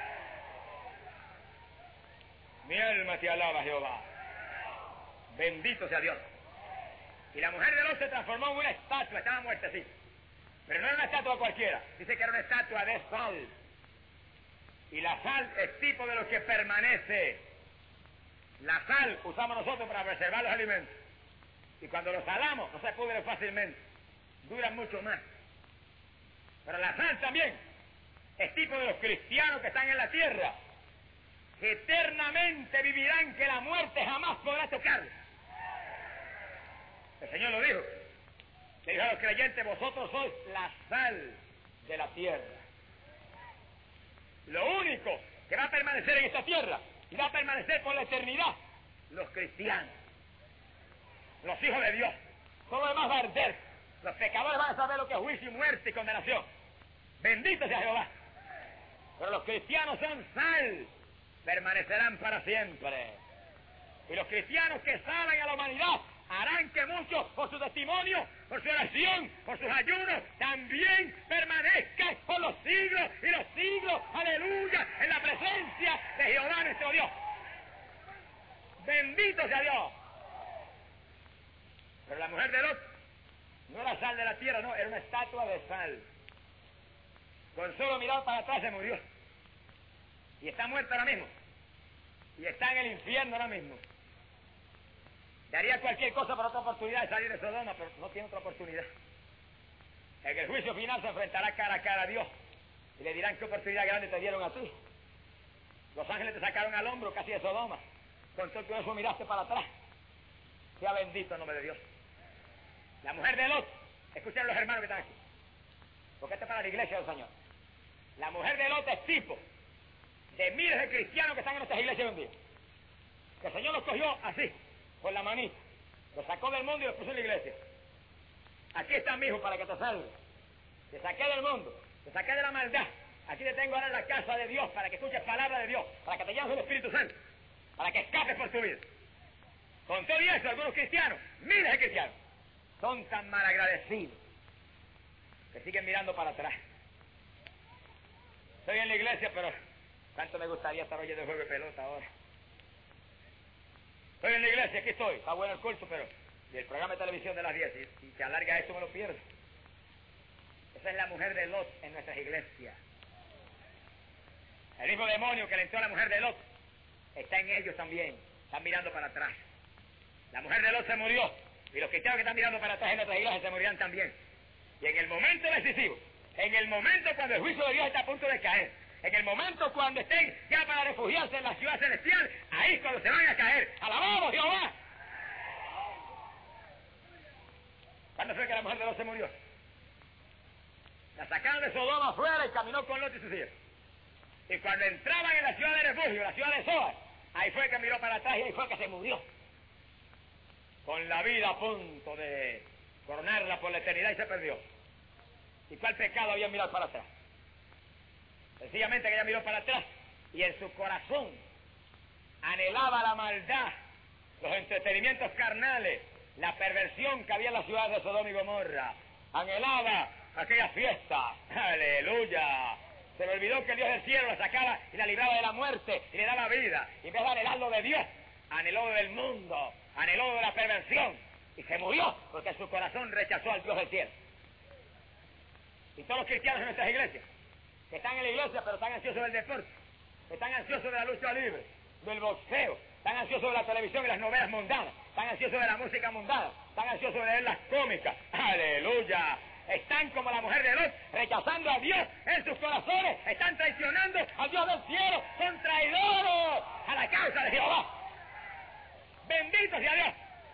Mi alma te alaba, Jehová. Bendito sea Dios. Y la mujer de Lot se transformó en una estatua, estaba muertecita. Pero no era una estatua cualquiera, dice que era una estatua de sal. Y la sal es tipo de lo que permanece. La sal usamos nosotros para preservar los alimentos. Y cuando los salamos, no se pudren fácilmente, duran mucho más. Pero la sal también es tipo de los cristianos que están en la tierra, que eternamente vivirán, que la muerte jamás podrá tocarlos. El Señor lo dijo. Le dijo a los creyentes: vosotros sois la sal de la tierra. Lo único que va a permanecer en esta tierra y va a permanecer por la eternidad, los cristianos, los hijos de Dios. Todo lo demás va a arder. Los pecadores van a saber lo que es juicio y muerte y condenación. Bendito sea Jehová. Pero los cristianos son sal, permanecerán para siempre. Y los cristianos que salven a la humanidad harán que muchos, por su testimonio, por su oración, por sus ayunos, también permanezcan por los siglos y los siglos, aleluya, en la presencia de Jehová nuestro Dios. Bendito sea Dios. Pero la mujer de Lot no era sal de la tierra, no, era una estatua de sal. Con solo mirar para atrás se murió. Y está muerta ahora mismo. Y está en el infierno ahora mismo. Daría cualquier cosa por otra oportunidad de salir de Sodoma, pero no tiene otra oportunidad. En el juicio final se enfrentará cara a cara a Dios. Y le dirán qué oportunidad grande te dieron a ti. Los ángeles te sacaron al hombro casi de Sodoma. Con todo eso miraste para atrás. Sea bendito el nombre de Dios. La mujer de Lot, escuchen los hermanos que están aquí, porque esto es para la iglesia del Señor. La mujer de Lot es tipo de miles de cristianos que están en nuestras iglesias hoy en día. Que el Señor los cogió así, con la manita, los sacó del mundo y los puso en la iglesia. Aquí está mi hijo para que te salve. Te saqué del mundo, te saqué de la maldad. Aquí te tengo ahora en la casa de Dios para que escuches palabra de Dios, para que te llenes del Espíritu Santo, para que escapes por tu vida. Con todo y eso, algunos cristianos, miles de cristianos, son tan malagradecidos que siguen mirando para atrás. Estoy en la iglesia, pero cuánto me gustaría estar oyendo el juego de pelota ahora. Estoy en la iglesia, aquí estoy, está bueno el culto, pero y el programa de televisión de las diez, y, y se alarga esto, me lo pierdo. Esa es la mujer de Lot en nuestras iglesias. El mismo demonio que le entró a la mujer de Lot está en ellos también, están mirando para atrás. La mujer de Lot se murió, y los cristianos que están mirando para atrás en nuestras iglesias se morirán también. Y en el momento decisivo, en el momento cuando el juicio de Dios está a punto de caer, en el momento cuando estén ya para refugiarse en la ciudad celestial, ahí es cuando se van a caer. ¡Alabamos Jehová! ¿Cuándo fue que la mujer de Lot se murió? La sacaron de Sodoma afuera y caminó con Lot y sus hijos. Y cuando entraban en la ciudad de refugio, la ciudad de Zoar, ahí fue que miró para atrás y ahí fue que se murió. Con la vida a punto de coronarla por la eternidad y se perdió. ¿Y cuál pecado había mirado para atrás? Sencillamente que ella miró para atrás y en su corazón anhelaba la maldad, los entretenimientos carnales, la perversión que había en la ciudad de Sodoma y Gomorra. Anhelaba aquella fiesta. ¡Aleluya! Se le olvidó que el Dios del cielo la sacaba y la libraba de la muerte y le daba vida. Y en vez de anhelar lo de Dios, anheló del mundo, anheló de la perversión y se murió porque su corazón rechazó al Dios del cielo. Y todos los cristianos en nuestras iglesias, que están en la iglesia pero están ansiosos del deporte, están ansiosos de la lucha libre, del boxeo, están ansiosos de la televisión y las novelas mundanas, están ansiosos de la música mundana, están ansiosos de leer las cómicas. ¡Aleluya! Están como la mujer de Lot, rechazando a Dios en sus corazones, están traicionando al Dios del cielo, son traidores a la causa de Jehová. ¡Bendito sea Dios!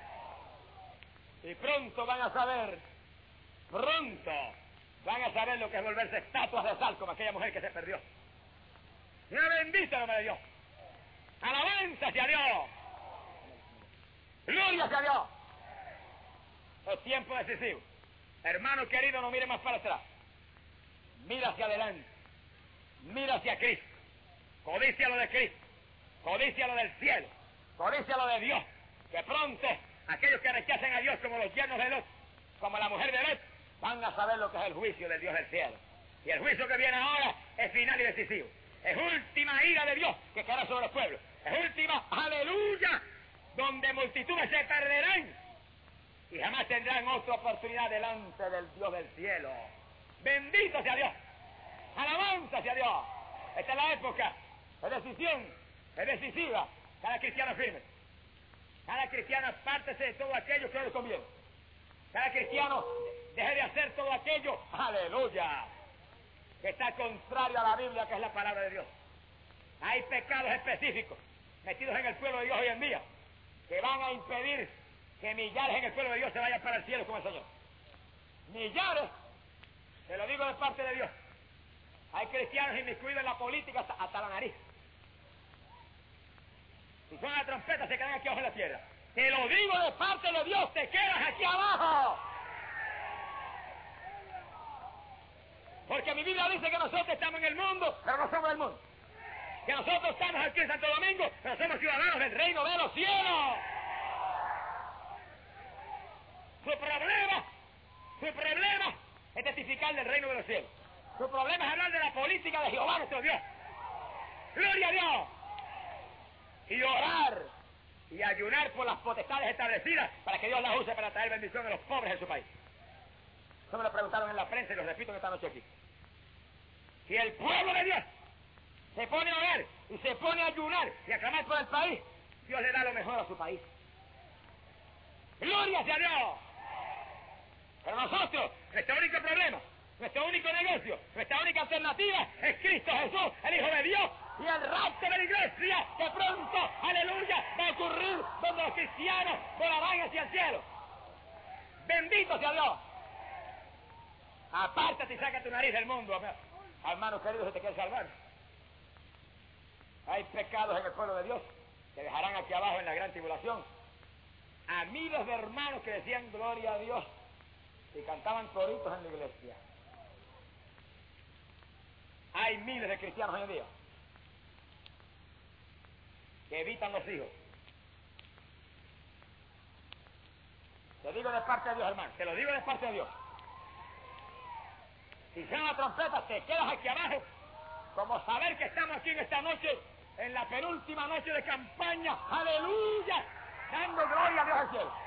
Y pronto van a saber, pronto van a saber lo que es volverse estatuas de sal como aquella mujer que se perdió. ¡Una bendita nombre de Dios! ¡Alabanza hacia Dios! ¡Gloria hacia Dios! Es tiempo decisivo. Hermano querido, no mire más para atrás. Mira hacia adelante. Mira hacia Cristo. Codicia lo de Cristo. Codicia lo del cielo. Codicia lo de Dios. Que pronto aquellos que rechacen a Dios como los yernos de Lot, como la mujer de Lot, van a saber lo que es el juicio del Dios del cielo. Y el juicio que viene ahora es final y decisivo. Es última ira de Dios que caerá sobre el pueblo. Es última, aleluya, donde multitudes se perderán y jamás tendrán otra oportunidad delante del Dios del cielo. Bendito sea Dios. Alabanza sea Dios. Esta es la época. Es decisión. Es decisiva. Cada cristiano firme. Cada cristiano apártese de todo aquello que no le conviene. Cada cristiano deje de hacer todo aquello, aleluya, que está contrario a la Biblia, que es la palabra de Dios. Hay pecados específicos metidos en el pueblo de Dios hoy en día que van a impedir que millares en el pueblo de Dios se vayan para el cielo con el Señor. Millares, te lo digo de parte de Dios. Hay cristianos inmiscuidos en la política hasta, hasta la nariz. Si suena la trompeta se quedan aquí abajo en la tierra. Te lo digo de parte de Dios, te quedas aquí abajo. Porque mi Biblia dice que nosotros estamos en el mundo, pero no somos del mundo. Que nosotros estamos aquí en Santo Domingo, pero somos ciudadanos del reino de los cielos. predicar del reino de los cielos. Su problema es hablar de la política de Jehová nuestro Dios. ¡Gloria a Dios! Y orar y ayunar por las potestades establecidas para que Dios las use para traer bendición a los pobres en su país. Eso me lo preguntaron en la prensa y lo repito en esta noche aquí. Si el pueblo de Dios se pone a orar y se pone a ayunar y a clamar por el país, Dios le da lo mejor a su país. ¡Gloria sea a Dios! Pero nosotros, nuestro único problema, nuestro único negocio, nuestra única alternativa es Cristo Jesús, el Hijo de Dios, y el rapto de la iglesia, que pronto, aleluya, va a ocurrir donde los cristianos volarán hacia el cielo. ¡Bendito sea Dios! Apártate y saca tu nariz del mundo, hermano querido, si te quieres salvar. Hay pecados en el pueblo de Dios que dejarán aquí abajo en la gran tribulación a miles de hermanos que decían gloria a Dios y cantaban coritos en la iglesia. Hay miles de cristianos hoy en día que evitan los hijos. Te digo de parte de Dios, hermano, te lo digo de parte de Dios. Si suena la trompeta, te quedas aquí abajo, como saber que estamos aquí en esta noche, en la penúltima noche de campaña, aleluya, dando gloria a Dios al cielo.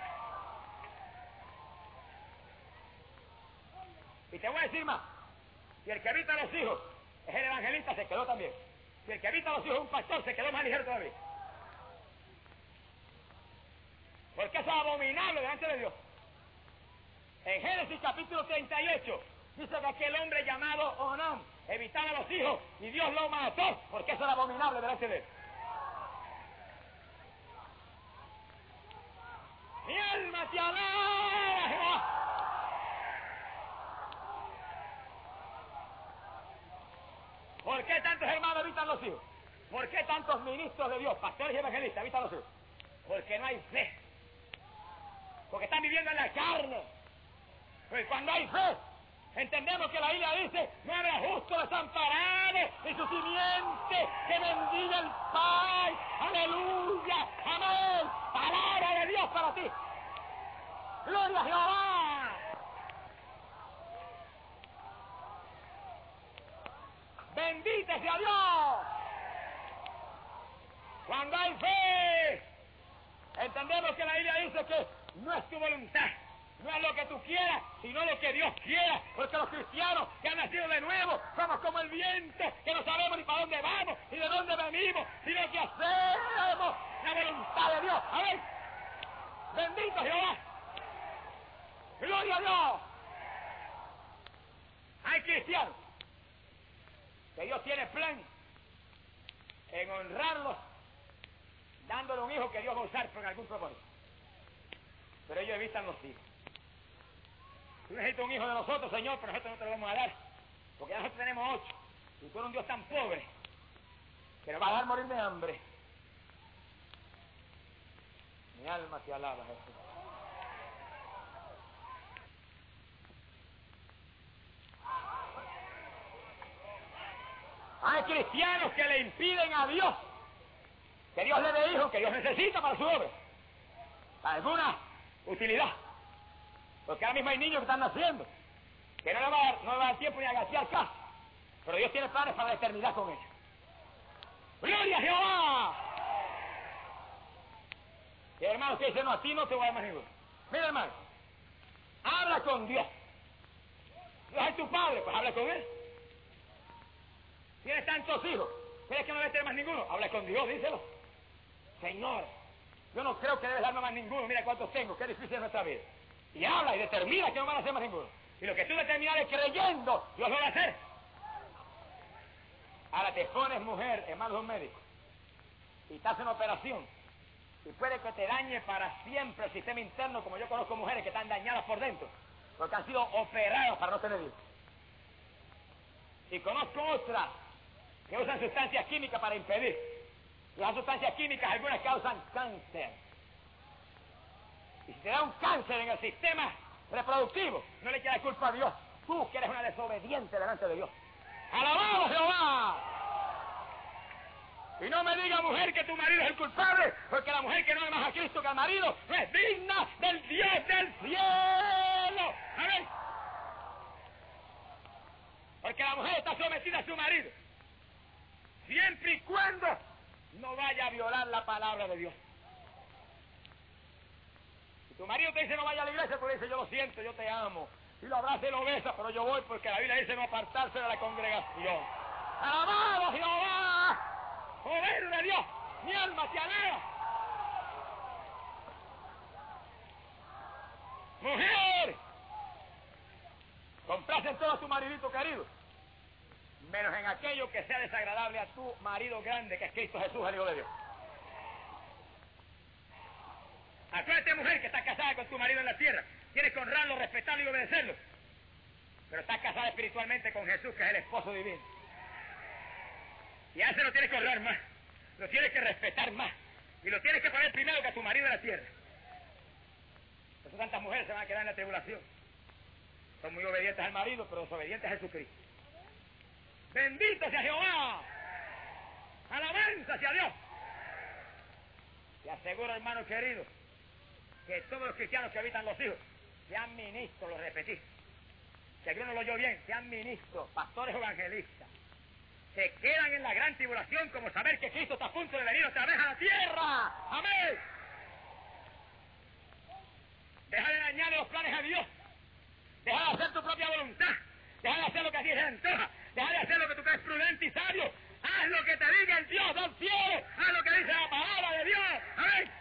Y te voy a decir más, si el que evita a los hijos es el evangelista, se quedó también. Si el que evita a los hijos es un pastor, se quedó más ligero todavía. Porque eso es abominable delante de Dios. En Génesis capítulo treinta y ocho, dice que aquel hombre llamado Onán evitaba a los hijos y Dios lo mató, porque eso era abominable delante de él. Mi alma te alaba, Jehová. ¿Por qué tantos hermanos evitan los hijos? ¿Por qué tantos ministros de Dios, pastores y evangelistas, evitan los hijos? Porque no hay fe. Porque están viviendo en la carne. Pues cuando hay fe, entendemos que la Biblia dice, no habrá justo desamparado y su simiente que bendiga el Padre. Aleluya, amén. Palabra de Dios para ti. Gloria a Jehová. Bendito sea Dios. Cuando hay fe, entendemos que la Biblia dice que no es tu voluntad, no es lo que tú quieras, sino lo que Dios quiera, porque los cristianos que han nacido de nuevo somos como el viento, que no sabemos ni para dónde vamos, ni de dónde venimos, sino que hacemos la voluntad de Dios. A ver, bendito Jehová, gloria a Dios. Hay cristianos que Dios tiene plan en honrarlos, dándole un hijo que Dios va a usar con algún propósito. Pero ellos evitan los hijos. Tú necesitas un hijo de nosotros, Señor, pero nosotros no te lo vamos a dar, porque nosotros tenemos ocho, y tú eres un Dios tan pobre que nos va a dar morir de hambre. Mi alma te alaba, Jesús. Hay cristianos que le impiden a Dios que Dios le dé hijos que Dios necesita para su obra, para alguna utilidad. Porque ahora mismo hay niños que están naciendo, que no le va a dar, no le va a dar tiempo ni a gasear casa, pero Dios tiene planes para la eternidad con ellos. ¡Gloria a Jehová! Y hermano, usted dice, no, a ti no te voy a dar más ninguno. Mira, hermano, habla con Dios. Dios es tu padre, pues habla con Él. Tienes tantos hijos, ¿crees que no debes tener más ninguno? Habla con Dios, díselo. Señor, yo no creo que debes darme más ninguno, mira cuántos tengo, qué difícil es nuestra vida. Y habla y determina que no van a hacer más ninguno. Y lo que tú determinares creyendo, Dios lo va a hacer. Ahora te pones mujer en manos de un médico y te hace una operación y puede que te dañe para siempre el sistema interno, como yo conozco mujeres que están dañadas por dentro porque han sido operadas para no tener hijos. Y conozco otras que usan sustancias químicas para impedir. Y las sustancias químicas algunas causan cáncer. Y si te da un cáncer en el sistema reproductivo, no le queda culpa a Dios. Tú que eres una desobediente delante de Dios. ¡Alabado Jehová! Y no me diga, mujer, que tu marido es el culpable, porque la mujer que no ama más a Cristo que al marido no es digna del Dios del cielo. A ver. la mujer está sometida a su marido, siempre y cuando no vaya a violar la palabra de Dios. Si tu marido te dice no vaya a la iglesia, tú le dices yo lo siento, yo te amo, y lo abraza y lo besa, pero yo voy porque la Biblia dice no apartarse de la congregación. ¡Alabado Jehová! ¡Poder de Dios! ¡Mi alma te alaba! ¡Mujer! Complace en todo a tu maridito querido, menos en aquello que sea desagradable a tu marido grande, que es Cristo Jesús, el Hijo de Dios. Acuérdate, mujer, que estás casada con tu marido en la tierra. Tienes que honrarlo, respetarlo y obedecerlo. Pero estás casada espiritualmente con Jesús, que es el esposo divino. Y a ese lo tienes que honrar más, lo tienes que respetar más, y lo tienes que poner primero que a tu marido en la tierra. Por eso tantas mujeres se van a quedar en la tribulación. Son muy obedientes al marido, pero desobedientes a Jesucristo. ¡Bendito sea Jehová! ¡Alabanza hacia Dios! Te aseguro, hermano querido, que todos los cristianos que habitan los hijos sean ministros, lo repetí. Si alguno lo oyó bien, sean ministros, pastores o evangelistas. Se quedan en la gran tribulación como saber que Cristo está a punto de venir otra vez a la tierra. ¡Amén! Deja de dañar los planes a Dios. Deja de hacer tu propia voluntad. Deja de hacer lo que a ti se antoja. Deja de hacer lo que tú crees prudente y sabio. Haz lo que te diga el Dios del cielo. Haz lo que dice la palabra de Dios. ¡Amén!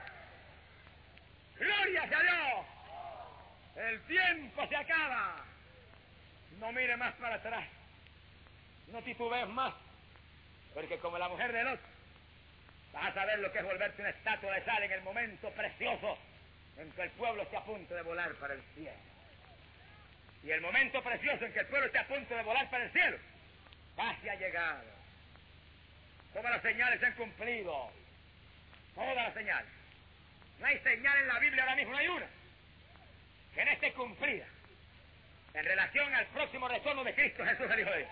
¡Gloria sea Dios! El tiempo se acaba. No mire más para atrás. No titubees más. Porque como la mujer de Lot, vas a saber lo que es volverte una estatua de sal en el momento precioso en que el pueblo esté a punto de volar para el cielo. Y el momento precioso en que el pueblo esté a punto de volar para el cielo casi ha llegado. Todas las señales se han cumplido. Todas las señales. No hay señal en la Biblia ahora mismo, no hay una que no esté cumplida en relación al próximo retorno de Cristo Jesús, el Hijo de Dios.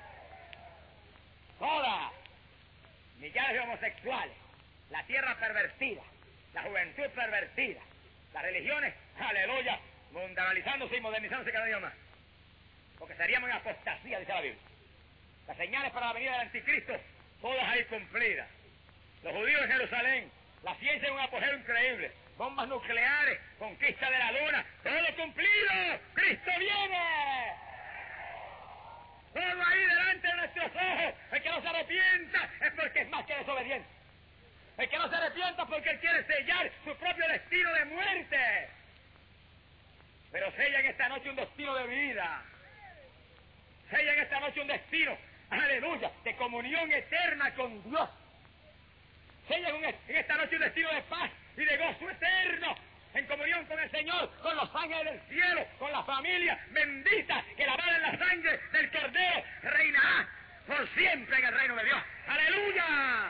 Todas. Millares de homosexuales, la tierra pervertida, la juventud pervertida, las religiones, aleluya, mundanalizándose y modernizándose cada día más. Porque seríamos en apostasía, dice la Biblia. Las señales para la venida del anticristo, todas ahí cumplidas. Los judíos en Jerusalén, la ciencia en un apogeo increíble, bombas nucleares, conquista de la luna, todo cumplido. ¡Cristo viene! Todo ahí delante de nuestros ojos. El que no se arrepienta es porque es más que desobediente. El que no se arrepienta porque él quiere sellar su propio destino de muerte. Pero sella en esta noche un destino de vida. Sella en esta noche un destino, aleluya, de comunión eterna con Dios. Sella en, un, en esta noche un destino de paz y de gozo eterno, en comunión con el Señor, con los ángeles del cielo, con la familia bendita que lavada en la sangre del Cordero reinará por siempre en el reino de Dios. ¡Aleluya!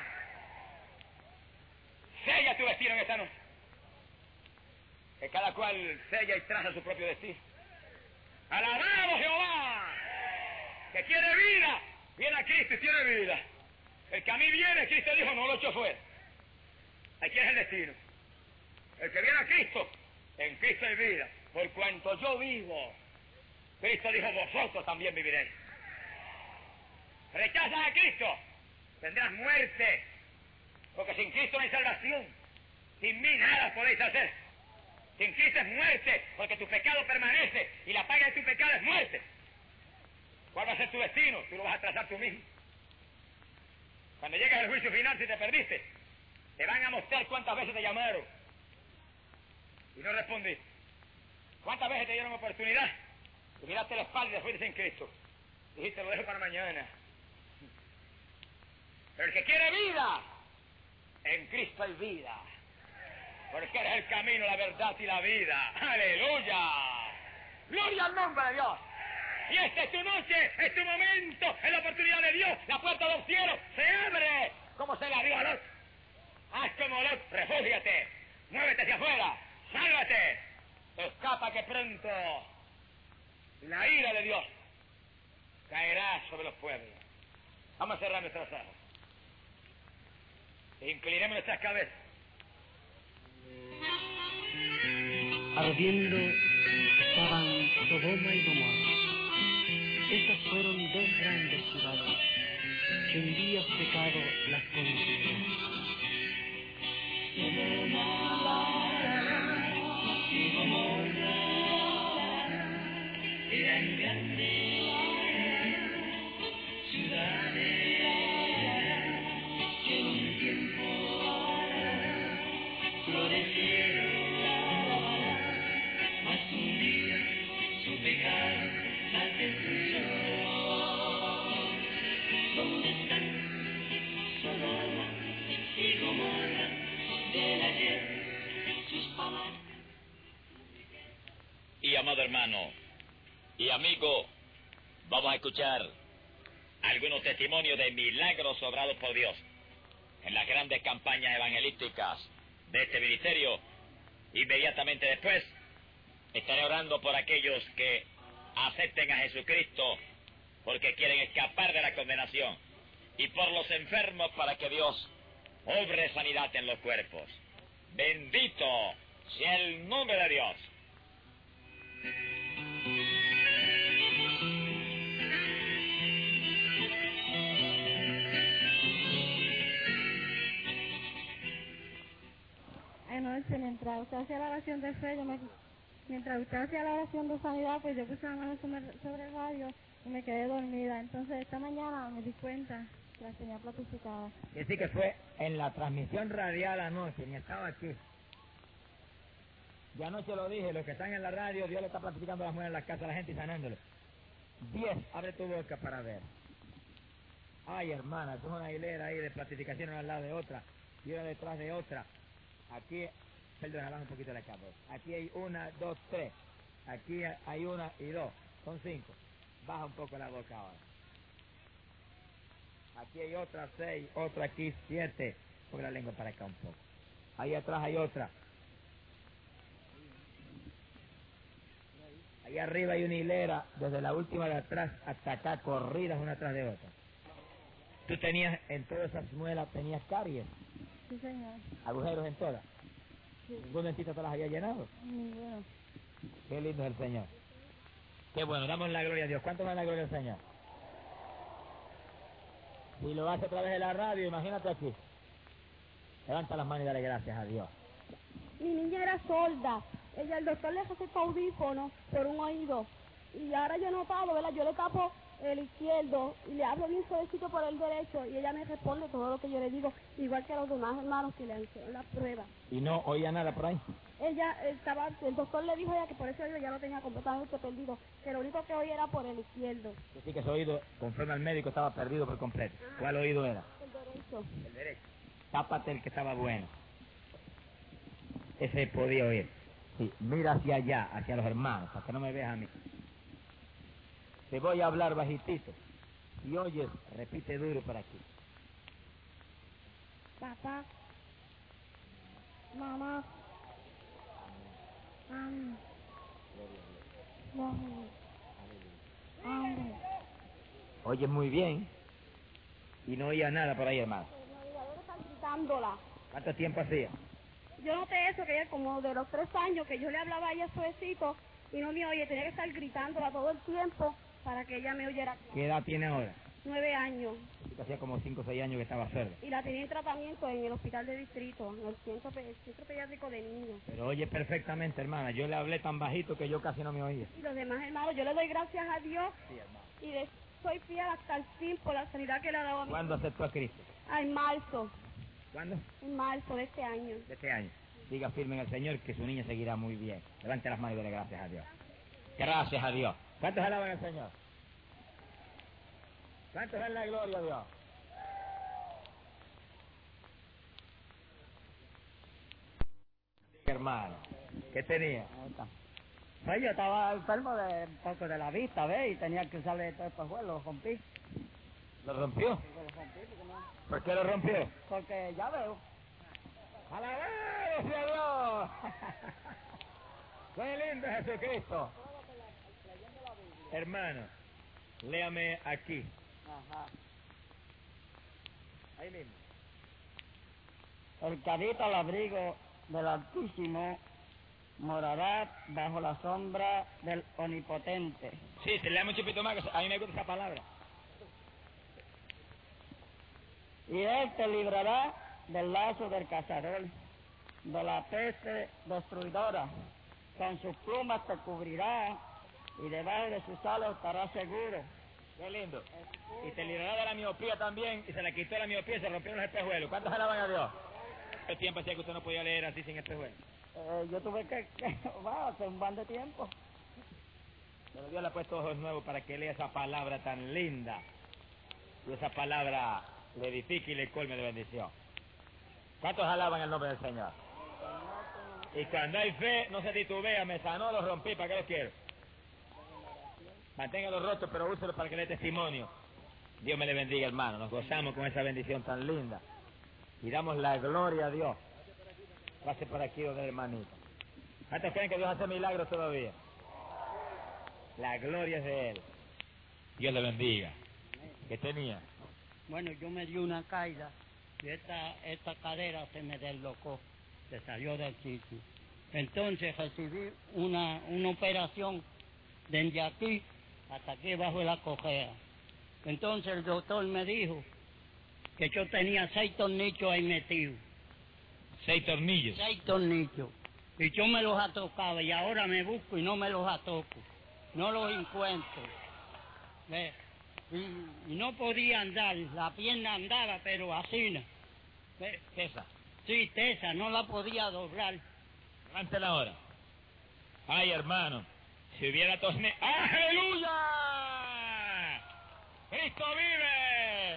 Sella tu destino en esta noche. Que cada cual sella y traza su propio destino. ¡Alabado Jehová! Que quiere vida, viene a Cristo y tiene vida. El que a mí viene, Cristo dijo, no lo echo fuera. Aquí es el destino. El que viene a Cristo, en Cristo hay vida. Por cuanto yo vivo, Cristo dijo, vosotros también viviréis. Rechazas a Cristo, tendrás muerte. Porque sin Cristo no hay salvación. Sin mí nada podéis hacer. Sin Cristo es muerte, porque tu pecado permanece y la paga de tu pecado es muerte. ¿Cuál va a ser tu destino? Tú lo vas a trazar tú mismo. Cuando llegues al juicio final, si te perdiste, te van a mostrar cuántas veces te llamaron y no respondiste. ¿Cuántas veces te dieron oportunidad? Y miraste la espalda y fuiste en Cristo. Dijiste, lo dejo para mañana. Pero el que quiere vida, en Cristo hay vida. Porque eres el camino, la verdad y la vida. ¡Aleluya! ¡Gloria al nombre de Dios! Y esta es tu noche, es tu momento, es la oportunidad de Dios. La puerta del cielo se abre, como se la dio a Lot. Haz como Lot, refúgiate, muévete hacia afuera, sálvate, escapa que pronto la ira de Dios caerá sobre los pueblos. Vamos a cerrar nuestros ojos. Inclinemos nuestras cabezas. Ardiendo estaban Sodoma y Gomorra. Estas fueron dos grandes ciudades que en días pecado las conocieron. Eran grandes ciudades que en un tiempo florecieron, mas un día su pecado las destruyó. ¿Dónde están Sodoma y Gomorra del ayer? Sus palabras. Y amado hermano y amigo, vamos a escuchar algunos testimonios de milagros obrados por Dios en las grandes campañas evangelísticas de este ministerio. Inmediatamente después estaré orando por aquellos que acepten a Jesucristo porque quieren escapar de la condenación, y por los enfermos para que Dios obre sanidad en los cuerpos. Bendito sea el nombre de Dios. Anoche, mientras usted hacía la oración de fe, yo me, mientras usted hacía la oración de sanidad, pues yo puse la mano sobre, sobre el radio y me quedé dormida. Entonces esta mañana me di cuenta que la tenía plastificada. Que sí que fue en la transmisión radial anoche, ni estaba aquí. Ya anoche lo dije, los que están en la radio, Dios le está plastificando las mujeres en la casa a la gente y sanándole. Diez, abre tu boca para ver. Ay, hermana, es una hilera ahí de plastificación una al lado de otra y una detrás de otra. Aquí, perdón, baja un poquito la capa. Aquí hay una, dos, tres. Aquí hay una y dos. Son cinco. Baja un poco la boca ahora. Aquí hay otra, seis. Otra aquí, siete. Ponga la lengua para acá un poco. Ahí atrás hay otra. Ahí arriba hay una hilera, desde la última de atrás hasta acá, corridas una tras de otra. Tú tenías, en todas esas muelas, tenías caries. Sí, señor. Agujeros en todas. Sí. ¿Ningún dentista te las había llenado? Ninguno. Qué lindo es el Señor. Qué bueno, damos la gloria a Dios. ¿Cuánto da la gloria al Señor? Si lo hace a través de la radio, imagínate aquí. Levanta las manos y dale gracias a Dios. Mi niña era sorda. Ella, el doctor le recetó audífono por un oído. Y ahora yo he notado, ¿verdad? Yo le tapo el izquierdo y le hablo bien suavecito por el derecho y ella me responde todo lo que yo le digo, igual que a los demás hermanos que le hicieron la prueba. ¿Y no oía nada por ahí? Ella estaba, el doctor le dijo a ella que por ese oído ya lo tenía completamente perdido, que lo único que oía era por el izquierdo. Así que su oído, conforme al médico, estaba perdido por completo. ¿Cuál oído era? El derecho. El derecho. Tápate el que estaba bueno. Ese podía oír. Sí, mira hacia allá, hacia los hermanos, para que no me veas a mí. Te voy a hablar bajitito. Si oyes, repite duro por aquí. Papá. Mamá. Amén. Amén. Oyes muy bien. Y no oía nada por ahí, hermano. Gritándola. ¿Cuánto tiempo hacía? Yo noté eso, que ella como de los tres años, que yo le hablaba a ella suavecito y no me oye, tenía que estar gritándola todo el tiempo para que ella me oyera. ¿Qué edad tiene ahora? Nueve años. Sí, hacía como cinco o seis años que estaba sorda. Y la tenía en tratamiento en el hospital de distrito, en el centro, pe- el centro pediátrico de niños. Pero oye perfectamente, hermana. Yo le hablé tan bajito que yo casi no me oía. Y los demás hermanos, yo le doy gracias a Dios Sí, hermano. y de, soy fiel hasta el fin por la sanidad que le ha dado a mí. ¿Cuándo aceptó a Cristo? Ah, en marzo, ¿Cuándo? en marzo de este año. De este año. Diga firme en el Señor que su niña seguirá muy bien. Levante las manos y dele gracias a Dios. Gracias a Dios. ¿Cuántos alaban al Señor? ¿Cuántos dan la gloria a Dios? Hermano, ¿qué tenía? Pues yo estaba enfermo de un poco de la vista, ¿ves? Y tenía que usarle todo estos juegos, los rompí. ¿Lo rompió? Los rompí porque no... ¿Por qué lo rompió? Porque ya veo. ¡Alabado sea Dios! ¡Qué lindo es Jesucristo! Hermano, léame aquí. Ajá. Ahí mismo. El que habita al abrigo del Altísimo morará bajo la sombra del Omnipotente. Sí, se lea un chupito más, que a mí me gusta esa palabra. Y él te librará del lazo del cazador, de la peste destruidora. Con sus plumas te cubrirá y debajo de sus alas estarás seguro. Qué lindo. Y te librará de la miopía también, y se le quitó la miopía y se rompieron los espejuelos. ¿Cuántos alaban a Dios? ¿Qué tiempo hacía que usted no podía leer así sin espejuelos? Eh, yo tuve que, que va, hace un buen de tiempo. Pero Dios le ha puesto ojos nuevos para que lea esa palabra tan linda. Y esa palabra le edifique y le colme de bendición. ¿Cuántos alaban el nombre del Señor? Y cuando hay fe, no se titubea, me sanó, lo rompí, ¿para qué lo quiero? Manténgalo roto, pero úselo para que le dé testimonio. Dios me le bendiga, hermano. Nos gozamos con esa bendición tan linda. Y damos la gloria a Dios. Pase por aquí, donde hermanito. ¿Cuántos creen que Dios hace milagros todavía? La gloria es de Él. Dios le bendiga. ¿Qué tenía? Bueno, yo me di una caída y esta, esta cadera se me deslocó, se salió del sitio. Entonces recibí una, una operación desde aquí hasta aquí bajo de la cojea. Entonces el doctor me dijo que yo tenía seis tornillos ahí metidos. Seis tornillos. Seis tornillos. Y yo me los atocaba y ahora me busco y no me los atoco. No los encuentro. ¿Ves? Y, y no podía andar, la pierna andaba, pero así no. ¿Ves? Tesa. Sí, tesa, no la podía doblar. Levántela ahora. Ay, hermano, si hubiera tornillos... ¡Aleluya! ¡Cristo vive!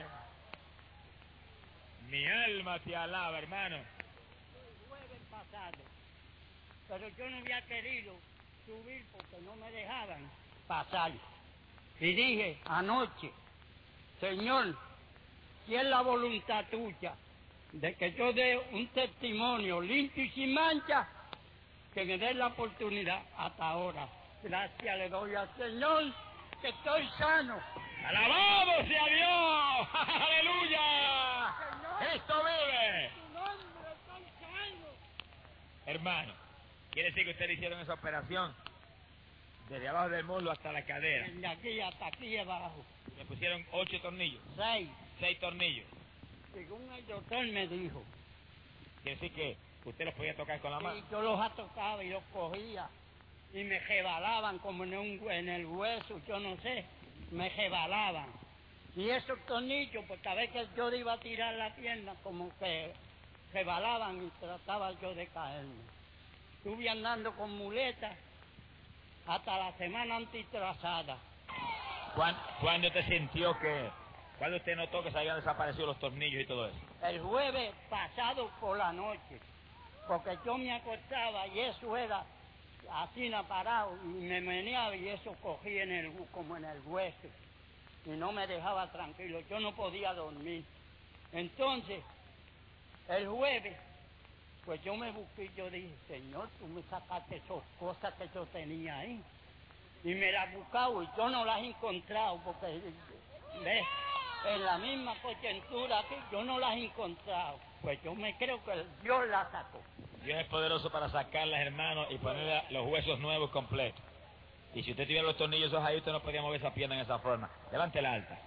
Mi alma te alaba, hermano. El jueves pasado, pero yo no había querido subir porque no me dejaban pasar. Y dije anoche, Señor, si es la voluntad tuya de que yo dé un testimonio limpio y sin mancha, que me dé la oportunidad hasta ahora. Gracias le doy al Señor que estoy sano. ¡Alabado sea Dios! ¡Aleluya! ¡Cristo vive! Tu nombre, estoy sano. Hermano, ¿quiere decir que ustedes hicieron esa operación? Desde abajo del muslo hasta la cadera. De aquí hasta aquí abajo. Le pusieron ocho tornillos. Seis. Seis tornillos. Según el doctor me dijo. Quiere decir que usted los podía tocar con la mano. Y yo los atocaba y los cogía. Y me rebalaban como en, un, en el hueso, yo no sé. Me rebalaban. Y esos tornillos, pues cada vez que yo iba a tirar la pierna, como que rebalaban y trataba yo de caerme. Estuve andando con muletas hasta la semana antitrazada. ¿Cuándo, ¿Cuándo te sintió que, cuándo usted notó que se habían desaparecido los tornillos y todo eso? El jueves pasado por la noche, porque yo me acostaba y eso era así na parado y me meneaba y eso cogía en el, como en el hueso y no me dejaba tranquilo, yo no podía dormir. Entonces, el jueves, pues yo me busqué y yo dije, Señor, tú me sacaste esas cosas que yo tenía ahí. Y me las he buscado y yo no las he encontrado, porque, ¿ves? En la misma coyuntura aquí, yo no las he encontrado. Pues yo me creo que Dios las sacó. Dios es poderoso para sacarlas, hermano, y ponerle los huesos nuevos completos. Y si usted tuviera los tornillos esos ahí, usted no podía mover esa pierna en esa forma. Levántela alta.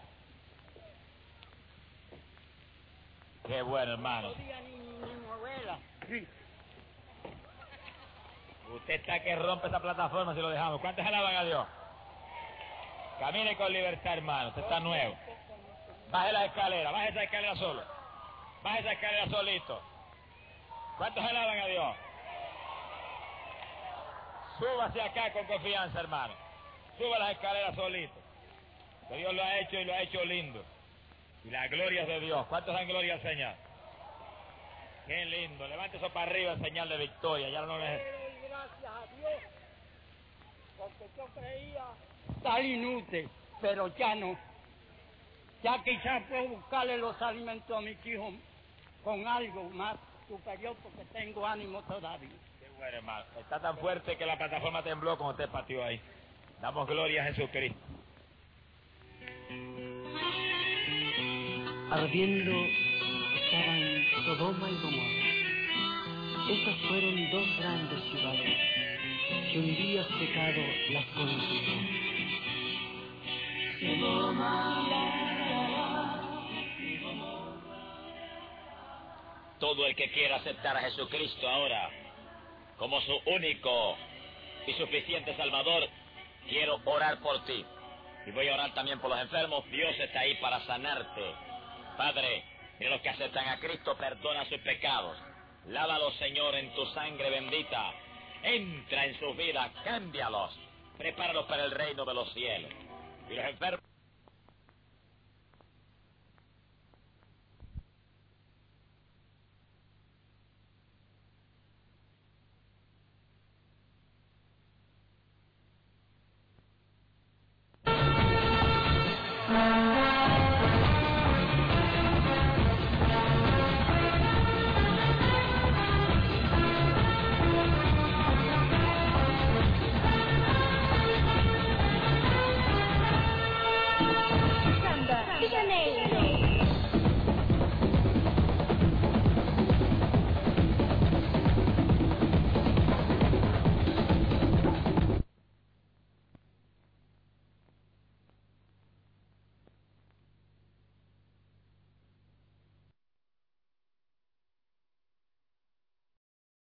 Qué bueno, hermano. No podía ni, ni moverla. Sí. Usted está que rompe esa plataforma si lo dejamos. ¿Cuántos alaban a Dios? Camine con libertad, hermano. Usted está nuevo. Baje la escalera, baje esa escalera solo. Baje esa escalera solito. ¿Cuántos alaban a Dios? Súbase acá con confianza, hermano. Suba las escaleras solito. Que Dios lo ha hecho y lo ha hecho lindo. Y la gloria es de Dios. ¿Cuántos dan gloria al Señor? Qué lindo. Levante eso para arriba en señal de victoria. Ya no les... Gracias a Dios, porque yo creía tal inútil, pero ya no. Ya quizás puedo buscarle los alimentos a mis hijos con algo más superior porque tengo ánimo todavía. Qué bueno, hermano. Está tan fuerte que la plataforma tembló como usted pateó ahí. Damos gloria a Jesucristo. Ardiendo estaban Sodoma y Gomorra, Esas fueron dos grandes ciudades que un día su pecado las consumió. Todo el que quiera aceptar a Jesucristo ahora como su único y suficiente Salvador, quiero orar por ti. Y voy a orar también por los enfermos. Dios está ahí para sanarte. Padre, mira los que aceptan a Cristo, perdona sus pecados. Lávalos, Señor, en tu sangre bendita. Entra en sus vidas, cámbialos. Prepáralos para el reino de los cielos. Y los enfermos...